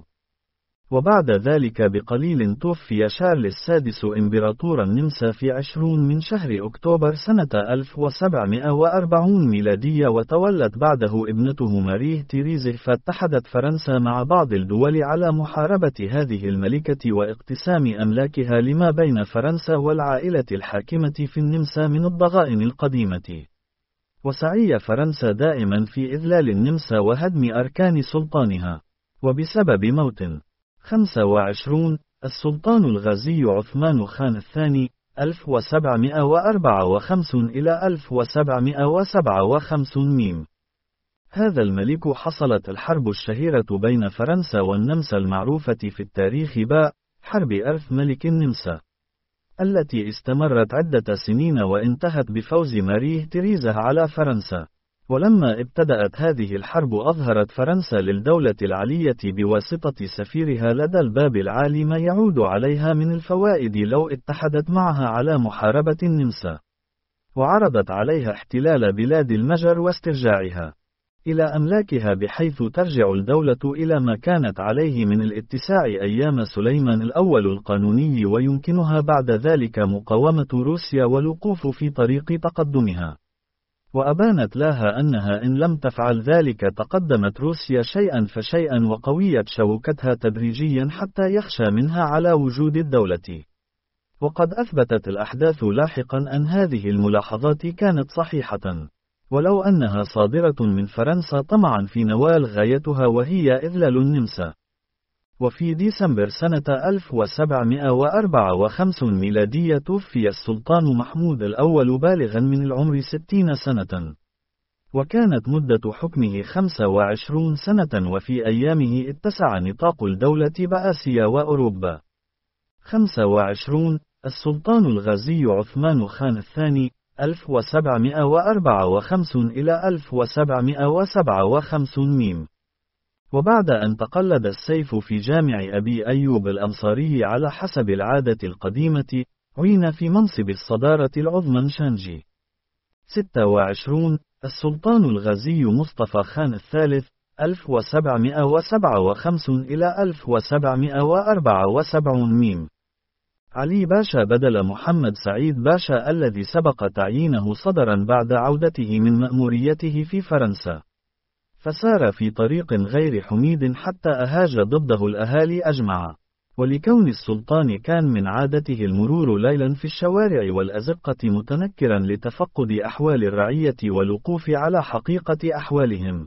وبعد ذلك بقليل توفي شارل السادس إمبراطور النمسا في عشرون من شهر أكتوبر سنة ألف وسبعمائة وأربعين ميلادية، وتولت بعده ابنته ماريه تيريزه، فاتحدت فرنسا مع بعض الدول على محاربة هذه الملكة واقتسام أملاكها لما بين فرنسا والعائلة الحاكمة في النمسا من الضغائن القديمة. وسعي فرنسا دائما في إذلال النمسا وهدم أركان سلطانها. وبسبب موت خمسة وعشرين السلطان الغازي عثمان خان الثاني ألف وسبعمائة وأربعة وخمسين إلى ألف وسبعمائة وسبعة وخمسين ميم هذا الملك حصلت الحرب الشهيرة بين فرنسا والنمسا المعروفة في التاريخ باء حرب أرث ملك النمسا، التي استمرت عدة سنين وانتهت بفوز ماريه تيريزه على فرنسا. ولما ابتدأت هذه الحرب أظهرت فرنسا للدولة العلية بواسطة سفيرها لدى الباب العالي ما يعود عليها من الفوائد لو اتحدت معها على محاربة النمسا، وعرضت عليها احتلال بلاد المجر واسترجاعها إلى أملاكها، بحيث ترجع الدولة إلى ما كانت عليه من الاتساع أيام سليمان الأول القانوني، ويمكنها بعد ذلك مقاومة روسيا والوقوف في طريق تقدمها. وأبانت لها أنها إن لم تفعل ذلك تقدمت روسيا شيئا فشيئا، وقويت شوكتها تدريجيا حتى يخشى منها على وجود الدولة. وقد أثبتت الأحداث لاحقا أن هذه الملاحظات كانت صحيحة، ولو أنها صادرة من فرنسا طمعا في نوال غايتها وهي إذلال النمسا. وفي ديسمبر سنة ألف وسبعمائة وأربعة وخمسين ميلادية توفي السلطان محمود الأول بالغا من العمر ستين سنة، وكانت مدة حكمه خمسة وعشرين سنة، وفي أيامه اتسع نطاق الدولة بآسيا وأوروبا. خمسة وعشرين السلطان الغازي عثمان خان الثاني ألف وسبعمائة وأربعة وخمسين إلى ألف وسبعمائة وسبعة وخمسين ميم وبعد أن تقلد السيف في جامع أبي أيوب الأنصاري على حسب العادة القديمة، عين في منصب الصدارة العظمى شانجي. ستة وعشرين السلطان الغازي مصطفى خان الثالث ألف وسبعمائة وسبعة وخمسين إلى ألف وسبعمائة وأربعة وسبعين ميم علي باشا بدل محمد سعيد باشا الذي سبق تعيينه صدرا بعد عودته من مأموريته في فرنسا، فسار في طريق غير حميد حتى أهاج ضده الأهالي أجمع. ولكون السلطان كان من عادته المرور ليلا في الشوارع والأزقة متنكرا لتفقد أحوال الرعية والوقوف على حقيقة أحوالهم،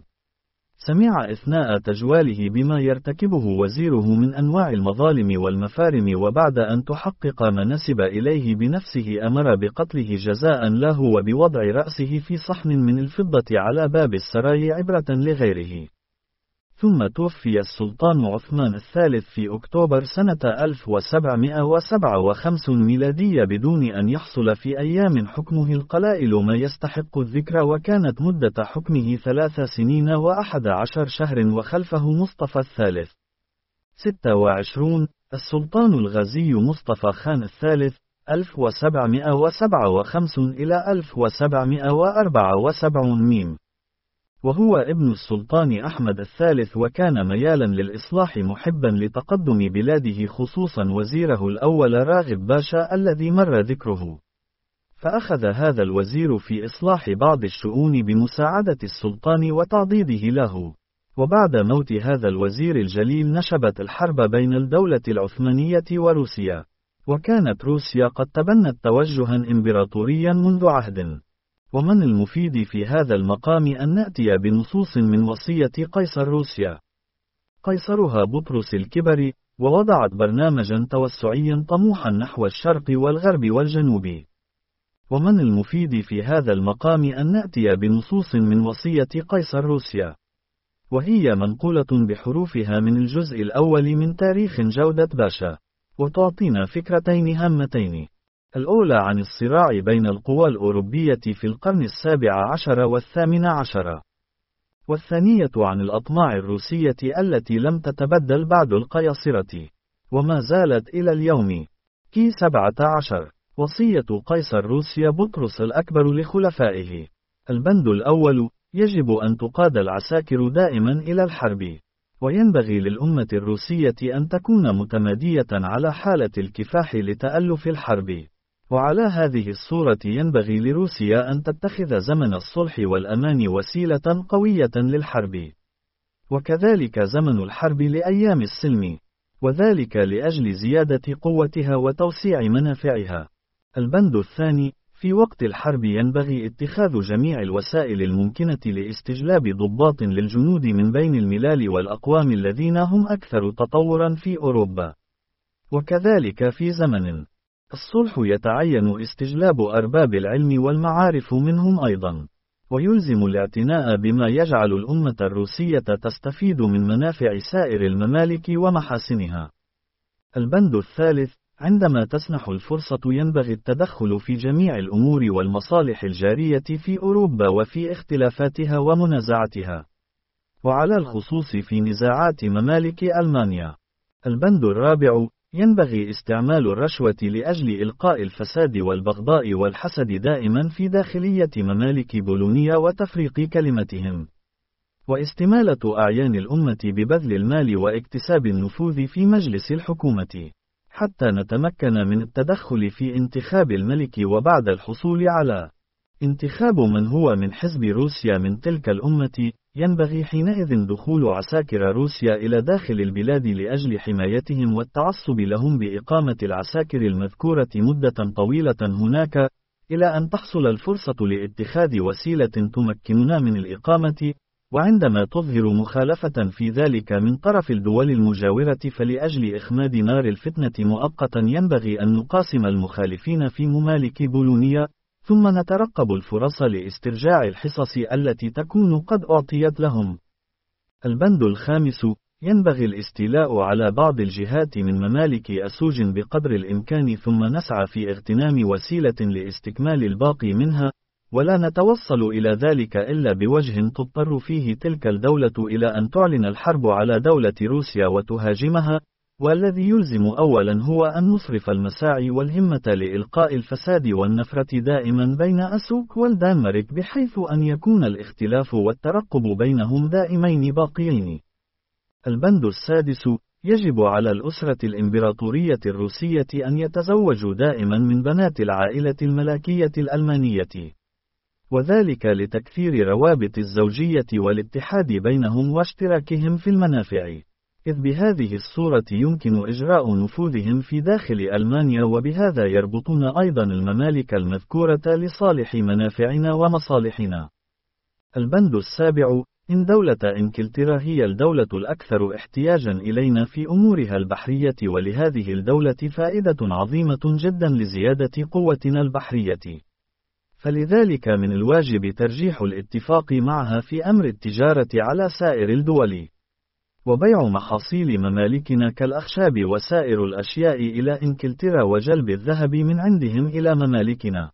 سمع إثناء تجواله بما يرتكبه وزيره من أنواع المظالم والمفارم، وبعد أن تحقق ما نسب إليه بنفسه أمر بقتله جزاء له، وبوضع رأسه في صحن من الفضة على باب السراي عبرة لغيره. ثم توفي السلطان عثمان الثالث في أكتوبر سنة ألف وسبعمائة وسبعة وخمسين ميلادية بدون أن يحصل في أيام حكمه القلائل ما يستحق الذكر، وكانت مدة حكمه ثلاث سنين وأحد عشر شهر، وخلفه مصطفى الثالث. ستة وعشرين السلطان الغازي مصطفى خان الثالث ألف وسبعمائة وسبعة وخمسين إلى ألف وسبعمائة وأربعة وسبعين ميم وهو ابن السلطان أحمد الثالث، وكان ميالا للإصلاح محبا لتقدم بلاده، خصوصا وزيره الأول راغب باشا الذي مر ذكره. فأخذ هذا الوزير في إصلاح بعض الشؤون بمساعدة السلطان وتعضيده له، وبعد موت هذا الوزير الجليل نشبت الحرب بين الدولة العثمانية وروسيا، وكانت روسيا قد تبنت توجها إمبراطوريا منذ عهد. ومن المفيد في هذا المقام أن نأتي بنصوص من وصية قيصر روسيا قيصرها بطرس الكبر، ووضعت برنامجا توسعيا طموحا نحو الشرق والغرب والجنوب. ومن المفيد في هذا المقام أن نأتي بنصوص من وصية قيصر روسيا، وهي منقولة بحروفها من الجزء الأول من تاريخ جودة باشا، وتعطينا فكرتين هامتين: الأولى عن الصراع بين القوى الأوروبية في القرن السابع عشر والثامن عشر، والثانية عن الأطماع الروسية التي لم تتبدل بعد القياصرة، وما زالت إلى اليوم. كي سبعة عشر. وصية قيصر روسيا بطرس الأكبر لخلفائه. البند الأول: يجب أن تقاد العساكر دائما إلى الحرب، وينبغي للأمة الروسية أن تكون متمادية على حالة الكفاح لتألف الحرب. وعلى هذه الصورة ينبغي لروسيا أن تتخذ زمن الصلح والأمان وسيلة قوية للحرب، وكذلك زمن الحرب لأيام السلم، وذلك لأجل زيادة قوتها وتوسيع منافعها. البند الثاني: في وقت الحرب ينبغي اتخاذ جميع الوسائل الممكنة لاستجلاب ضباط للجنود من بين الملال والأقوام الذين هم أكثر تطورا في أوروبا. وكذلك في زمن الصلح يتعين استجلاب أرباب العلم والمعارف منهم أيضا، ويلزم الاعتناء بما يجعل الأمة الروسية تستفيد من منافع سائر الممالك ومحاسنها. البند الثالث: عندما تسنح الفرصة ينبغي التدخل في جميع الأمور والمصالح الجارية في أوروبا وفي اختلافاتها ومنازعتها، وعلى الخصوص في نزاعات ممالك ألمانيا. البند الرابع: ينبغي استعمال الرشوة لأجل إلقاء الفساد والبغضاء والحسد دائما في داخلية ممالك بولونيا وتفريق كلمتهم، واستمالة أعيان الأمة ببذل المال واكتساب النفوذ في مجلس الحكومة، حتى نتمكن من التدخل في انتخاب الملك، وبعد الحصول على انتخاب من هو من حزب روسيا من تلك الأمة، ينبغي حينئذ دخول عساكر روسيا إلى داخل البلاد لأجل حمايتهم والتعصب لهم بإقامة العساكر المذكورة مدة طويلة هناك، إلى أن تحصل الفرصة لاتخاذ وسيلة تمكننا من الإقامة. وعندما تظهر مخالفة في ذلك من طرف الدول المجاورة، فلأجل إخماد نار الفتنة مؤقتا ينبغي أن نقاسم المخالفين في ممالك بولونيا، ثم نترقب الفرص لاسترجاع الحصص التي تكون قد أعطيت لهم. البند الخامس: ينبغي الاستيلاء على بعض الجهات من ممالك أسوج بقدر الإمكان، ثم نسعى في اغتنام وسيلة لاستكمال الباقي منها، ولا نتوصل إلى ذلك إلا بوجه تضطر فيه تلك الدولة إلى أن تعلن الحرب على دولة روسيا وتهاجمها، والذي يلزم أولا هو أن نصرف المساعي والهمة لإلقاء الفساد والنفرة دائما بين أسوك والدنمارك، بحيث أن يكون الاختلاف والترقب بينهم دائمين باقيين. البند السادس: يجب على الأسرة الإمبراطورية الروسية أن يتزوجوا دائما من بنات العائلة الملكية الألمانية، وذلك لتكثير روابط الزوجية والاتحاد بينهم واشتراكهم في المنافع، إذ بهذه الصورة يمكن إجراء نفوذهم في داخل ألمانيا، وبهذا يربطون أيضا الممالك المذكورة لصالح منافعنا ومصالحنا. البند السابع: إن دولة إنجلترا هي الدولة الأكثر احتياجا إلينا في أمورها البحرية، ولهذه الدولة فائدة عظيمة جدا لزيادة قوتنا البحرية، فلذلك من الواجب ترجيح الاتفاق معها في أمر التجارة على سائر الدول، وبيع محاصيل ممالكنا كالأخشاب وسائر الأشياء إلى إنجلترا، وجلب الذهب من عندهم إلى ممالكنا،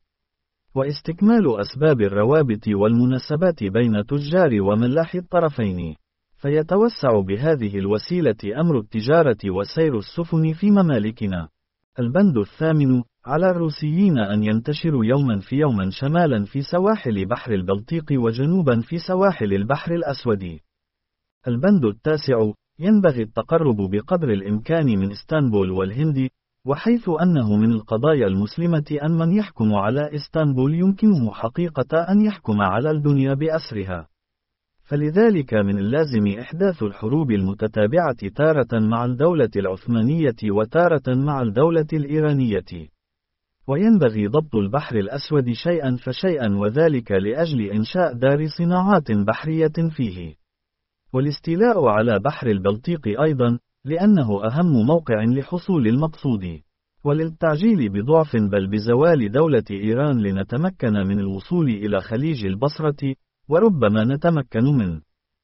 واستكمال أسباب الروابط والمناسبات بين تجار وملاح الطرفين، فيتوسع بهذه الوسيلة أمر التجارة وسير السفن في ممالكنا. البند الثامن: على الروسيين أن ينتشروا يوما في يوما شمالا في سواحل بحر البلطيق وجنوبا في سواحل البحر الأسود. البند التاسع: ينبغي التقرب بقدر الإمكان من إسطنبول والهند، وحيث أنه من القضايا المسلمة أن من يحكم على إسطنبول يمكنه حقيقة أن يحكم على الدنيا بأسرها، فلذلك من اللازم إحداث الحروب المتتابعة تارة مع الدولة العثمانية وتارة مع الدولة الإيرانية. وينبغي ضبط البحر الأسود شيئا فشيئا، وذلك لأجل إنشاء دار صناعات بحرية فيه، والاستيلاء على بحر البلطيق أيضا، لأنه أهم موقع لحصول المقصود، وللتعجيل بضعف بل بزوال دولة إيران لنتمكن من الوصول إلى خليج البصرة، وربما نتمكن من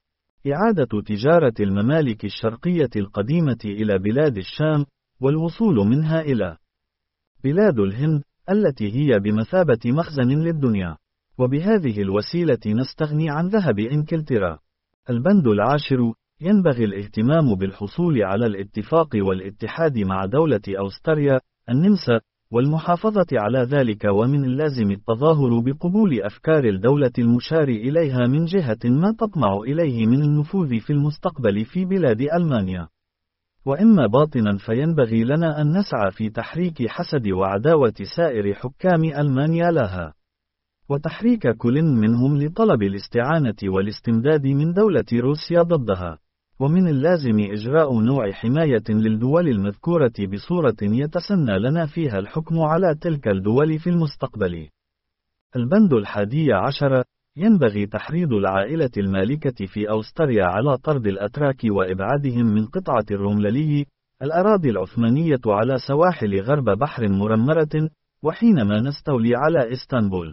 إعادة تجارة الممالك الشرقية القديمة إلى بلاد الشام، والوصول منها إلى بلاد الهند التي هي بمثابة مخزن للدنيا، وبهذه الوسيلة نستغني عن ذهب إنكلترا. البند العاشر: ينبغي الاهتمام بالحصول على الاتفاق والاتحاد مع دولة أوستريا، النمسا، والمحافظة على ذلك، ومن اللازم التظاهر بقبول أفكار الدولة المشار إليها من جهة ما تطمع إليه من النفوذ في المستقبل في بلاد ألمانيا. وإما باطنا فينبغي لنا أن نسعى في تحريك حسد وعداوة سائر حكام ألمانيا لها، وتحريك كل منهم لطلب الاستعانة والاستمداد من دولة روسيا ضدها. ومن اللازم إجراء نوع حماية للدول المذكورة بصورة يتسنى لنا فيها الحكم على تلك الدول في المستقبل. البند الحادي عشر: ينبغي تحريض العائلة المالكة في أوستريا على طرد الأتراك وإبعادهم من قطعة الرومللي، الأراضي العثمانية على سواحل غرب بحر مرمرة. وحينما نستولي على إسطنبول،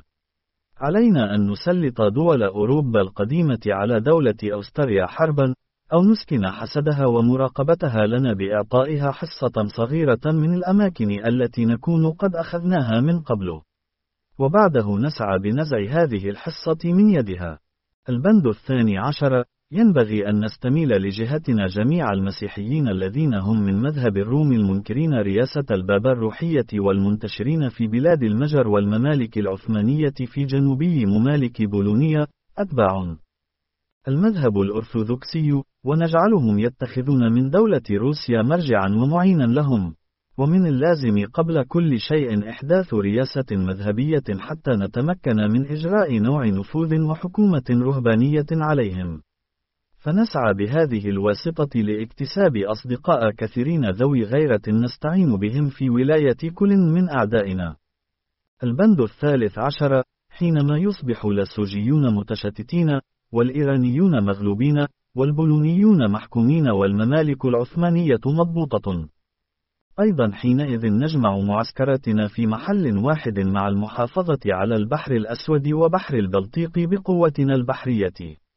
علينا أن نسلط دول أوروبا القديمة على دولة أوستريا حربا، أو نسكن حسدها ومراقبتها لنا بإعطائها حصة صغيرة من الأماكن التي نكون قد أخذناها من قبل، وبعده نسعى بنزع هذه الحصة من يدها. البند الثاني عشر: ينبغي أن نستميل لجهتنا جميع المسيحيين الذين هم من مذهب الروم المنكرين رياسة البابا الروحية والمنتشرين في بلاد المجر والممالك العثمانية في جنوبي ممالك بولونيا، أتباع المذهب الأرثوذكسي، ونجعلهم يتخذون من دولة روسيا مرجعا ومعينا لهم. ومن اللازم قبل كل شيء إحداث رياسة مذهبية حتى نتمكن من إجراء نوع نفوذ وحكومة رهبانية عليهم، فنسعى بهذه الواسطة لاكتساب أصدقاء كثيرين ذوي غيرة نستعين بهم في ولاية كل من أعدائنا. البند الثالث عشر: حينما يصبح اللاسوجيون متشتتين، والإيرانيون مغلوبين، والبولونيون محكومين، والممالك العثمانية مضبوطة، أيضا حينئذ نجمع معسكراتنا في محل واحد مع المحافظة على البحر الأسود وبحر البلطيق بقوتنا البحرية.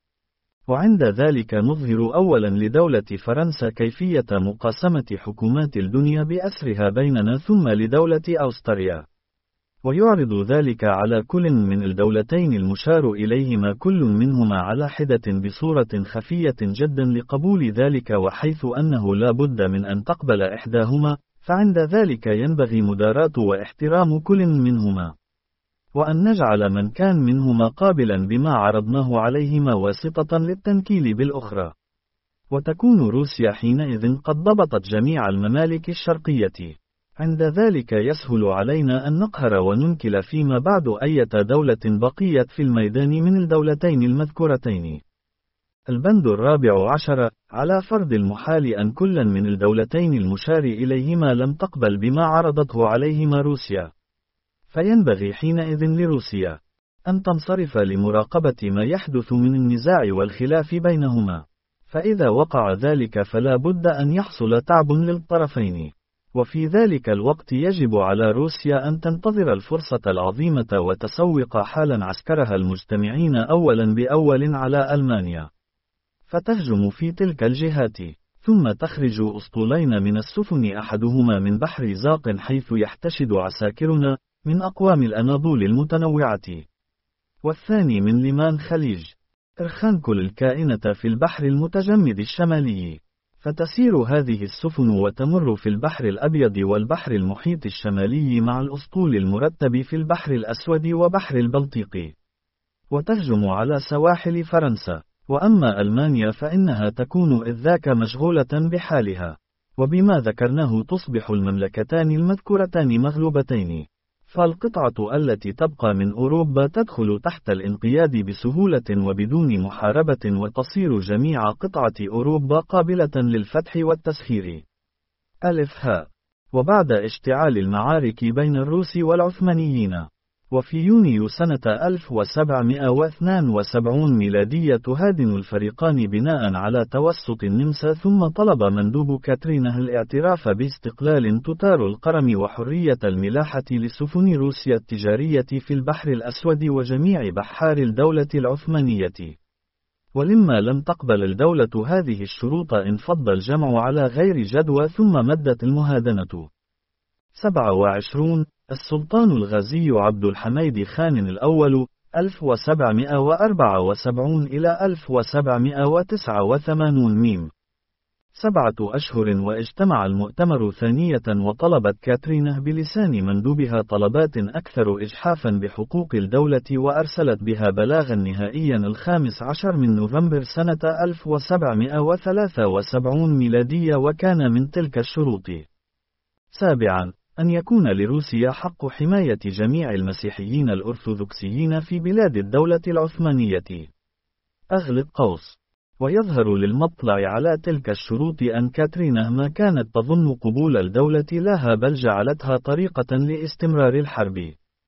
وعند ذلك نظهر أولا لدولة فرنسا كيفية مقاسمة حكومات الدنيا بأسرها بيننا، ثم لدولة أوستريا، ويعرض ذلك على كل من الدولتين المشار إليهما كل منهما على حدة بصورة خفية جدا لقبول ذلك، وحيث أنه لا بد من أن تقبل إحداهما، فعند ذلك ينبغي مداراة واحترام كل منهما، وأن نجعل من كان منهما قابلا بما عرضناه عليهما واسطة للتنكيل بالأخرى. وتكون روسيا حينئذ قد ضبطت جميع الممالك الشرقية. عند ذلك يسهل علينا أن نقهر وننكل فيما بعد أية دولة بقيت في الميدان من الدولتين المذكورتين. البند الرابع عشر: على فرض المحال أن كلا من الدولتين المشار إليهما لم تقبل بما عرضته عليهما روسيا، فينبغي حينئذ لروسيا أن تنصرف لمراقبة ما يحدث من النزاع والخلاف بينهما، فإذا وقع ذلك فلا بد أن يحصل تعب للطرفين، وفي ذلك الوقت يجب على روسيا أن تنتظر الفرصة العظيمة وتسوق حالا عسكرها المجتمعين أولا بأول على ألمانيا، فتهجم في تلك الجهات، ثم تخرج أسطولين من السفن، أحدهما من بحر زاق حيث يحتشد عساكرنا من أقوام الأناضول المتنوعة، والثاني من لمان خليج إرخانكل الكائنة في البحر المتجمد الشمالي، فتسير هذه السفن وتمر في البحر الأبيض والبحر المحيط الشمالي مع الأسطول المرتب في البحر الأسود وبحر البلطيق، وتهجم على سواحل فرنسا. وأما ألمانيا فإنها تكون إذ ذاك مشغولة بحالها، وبما ذكرناه تصبح المملكتان المذكورتان مغلوبتين، فالقطعة التي تبقى من أوروبا تدخل تحت الانقياد بسهولة وبدون محاربة وتصير جميع قطعة أوروبا قابلة للفتح والتسخير. ألف ها. وبعد اشتعال المعارك بين الروس والعثمانيين، وفي يونيو سنة ألف وسبعمائة واثنين وسبعين ميلادية تهادن الفريقان بناء على توسط النمسا، ثم طلب مندوب كاترينه الاعتراف باستقلال تتار القرم وحرية الملاحة لسفن روسيا التجارية في البحر الأسود وجميع بحار الدولة العثمانية. ولما لم تقبل الدولة هذه الشروط انفض الجمع على غير جدوى، ثم مدت المهادنة. سبعة وعشرون. السلطان الغازي عبد الحميد خان الأول ألف وسبعمائة وأربعة وسبعين إلى ألف وسبعمائة وتسعة وثمانين ميم. سبعة أشهر واجتمع المؤتمر ثانية، وطلبت كاترينه بلسان مندوبها طلبات أكثر إجحافا بحقوق الدولة، وأرسلت بها بلاغا نهائيا الخامس عشر من نوفمبر سنة ألف وسبعمائة وثلاثة وسبعين ميلادية، وكان من تلك الشروط: سابعا، أن يكون لروسيا حق حماية جميع المسيحيين الأرثوذكسيين في بلاد الدولة العثمانية. أغلق قوس. ويظهر للمطلع على تلك الشروط أن كاترينه ما كانت تظن قبول الدولة لها، بل جعلتها طريقة لاستمرار الحرب،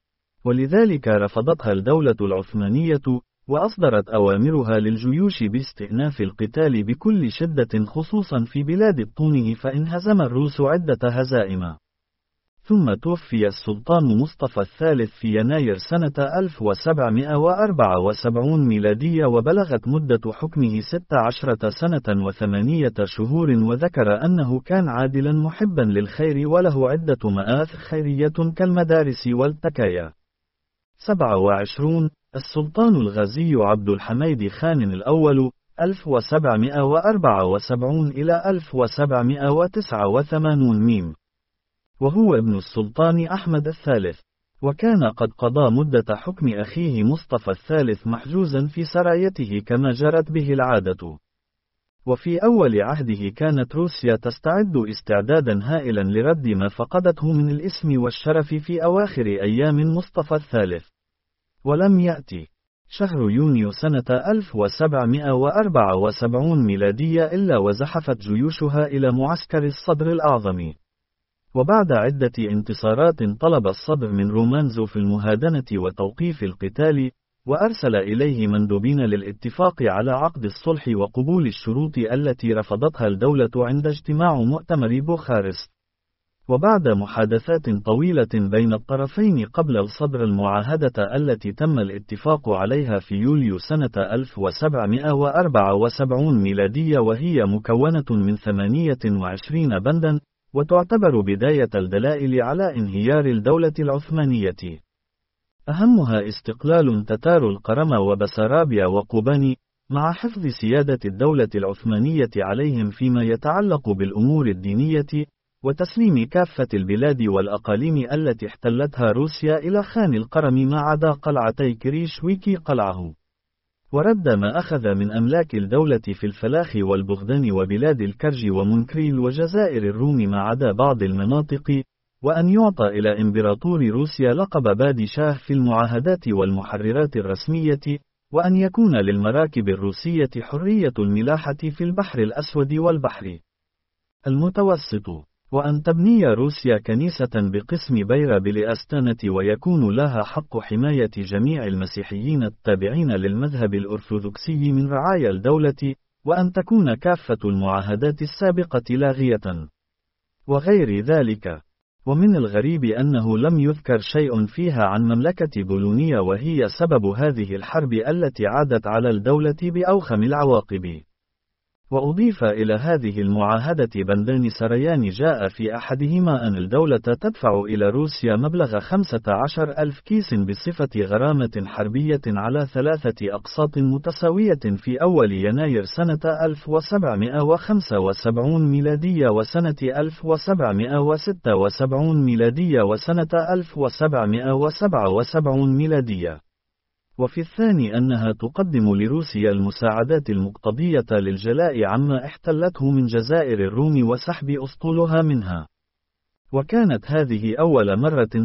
ولذلك رفضتها الدولة العثمانية، وأصدرت أوامرها للجيوش باستئناف القتال بكل شدة، خصوصا في بلاد الطونه، فإن هزم الروس عدة هزائم. ثم توفي السلطان مصطفى الثالث في يناير سنة ألف وسبعمائة وأربعة وسبعين ميلادية، وبلغت مدة حكمه ست عشرة سنة وثمانية شهور، وذكر أنه كان عادلا محبا للخير وله عدة مآثر خيرية كالمدارس والتكايا. سبعة وعشرون. السلطان الغازي عبد الحميد خان الأول ألف وسبعمائة وأربعة وسبعين إلى ألف وسبعمائة وتسعة وثمانين ميم، وهو ابن السلطان أحمد الثالث، وكان قد قضى مدة حكم أخيه مصطفى الثالث محجوزا في سرايته كما جرت به العادة. وفي أول عهده كانت روسيا تستعد استعدادا هائلا لرد ما فقدته من الاسم والشرف في أواخر أيام مصطفى الثالث. ولم يأتي شهر يونيو سنة ألف وسبعمائة وأربعة وسبعين ميلادية إلا وزحفت جيوشها إلى معسكر الصدر الأعظم. وبعد عدة انتصارات طلب الصدر من رومانزو في المهادنة وتوقيف القتال، وأرسل إليه مندوبين للاتفاق على عقد الصلح وقبول الشروط التي رفضتها الدولة عند اجتماع مؤتمر بوخارست. وبعد محادثات طويلة بين الطرفين قبل الصدر المعاهدة التي تم الاتفاق عليها في يوليو سنة ألف وسبعمائة وأربعة وسبعين ميلادية، وهي مكونة من ثمانية وعشرين بندا، وتعتبر بداية الدلائل على انهيار الدولة العثمانية. أهمها استقلال تتار القرم وبسارابيا وقوباني، مع حفظ سيادة الدولة العثمانية عليهم فيما يتعلق بالأمور الدينية، وتسليم كافة البلاد والأقاليم التي احتلتها روسيا إلى خان القرم ما عدا قلعتي كريش ويكي قلعه، ورد ما أخذ من أملاك الدولة في الفلاخ والبغدان وبلاد الكرج ومنكريل وجزائر الروم ما عدا بعض المناطق، وأن يعطى إلى إمبراطور روسيا لقب بادي شاه في المعاهدات والمحررات الرسمية، وأن يكون للمراكب الروسية حرية الملاحة في البحر الأسود والبحر المتوسط، وأن تبني روسيا كنيسة بقسم بيرا بالأستانة، ويكون لها حق حماية جميع المسيحيين التابعين للمذهب الأرثوذكسي من رعايا الدولة، وأن تكون كافة المعاهدات السابقة لاغية، وغير ذلك. ومن الغريب أنه لم يذكر شيء فيها عن مملكة بولونيا، وهي سبب هذه الحرب التي عادت على الدولة بأوخم العواقب. وأضيف إلى هذه المعاهدة بندان سريان جاء في أحدهما أن الدولة تدفع إلى روسيا مبلغ خمسة عشر ألف كيس بصفة غرامة حربية على ثلاثة أقساط متساوية في أول يناير سنة ألف وسبعمائة وخمسة وسبعين ميلادية وسنة ألف وسبعمائة وستة وسبعين ميلادية وسنة ألف وسبعمائة وسبعة وسبعين ميلادية. وفي الثاني أنها تقدم لروسيا المساعدات المقتضية للجلاء عما احتلته من جزائر الروم وسحب أسطولها منها. وكانت هذه أول مرة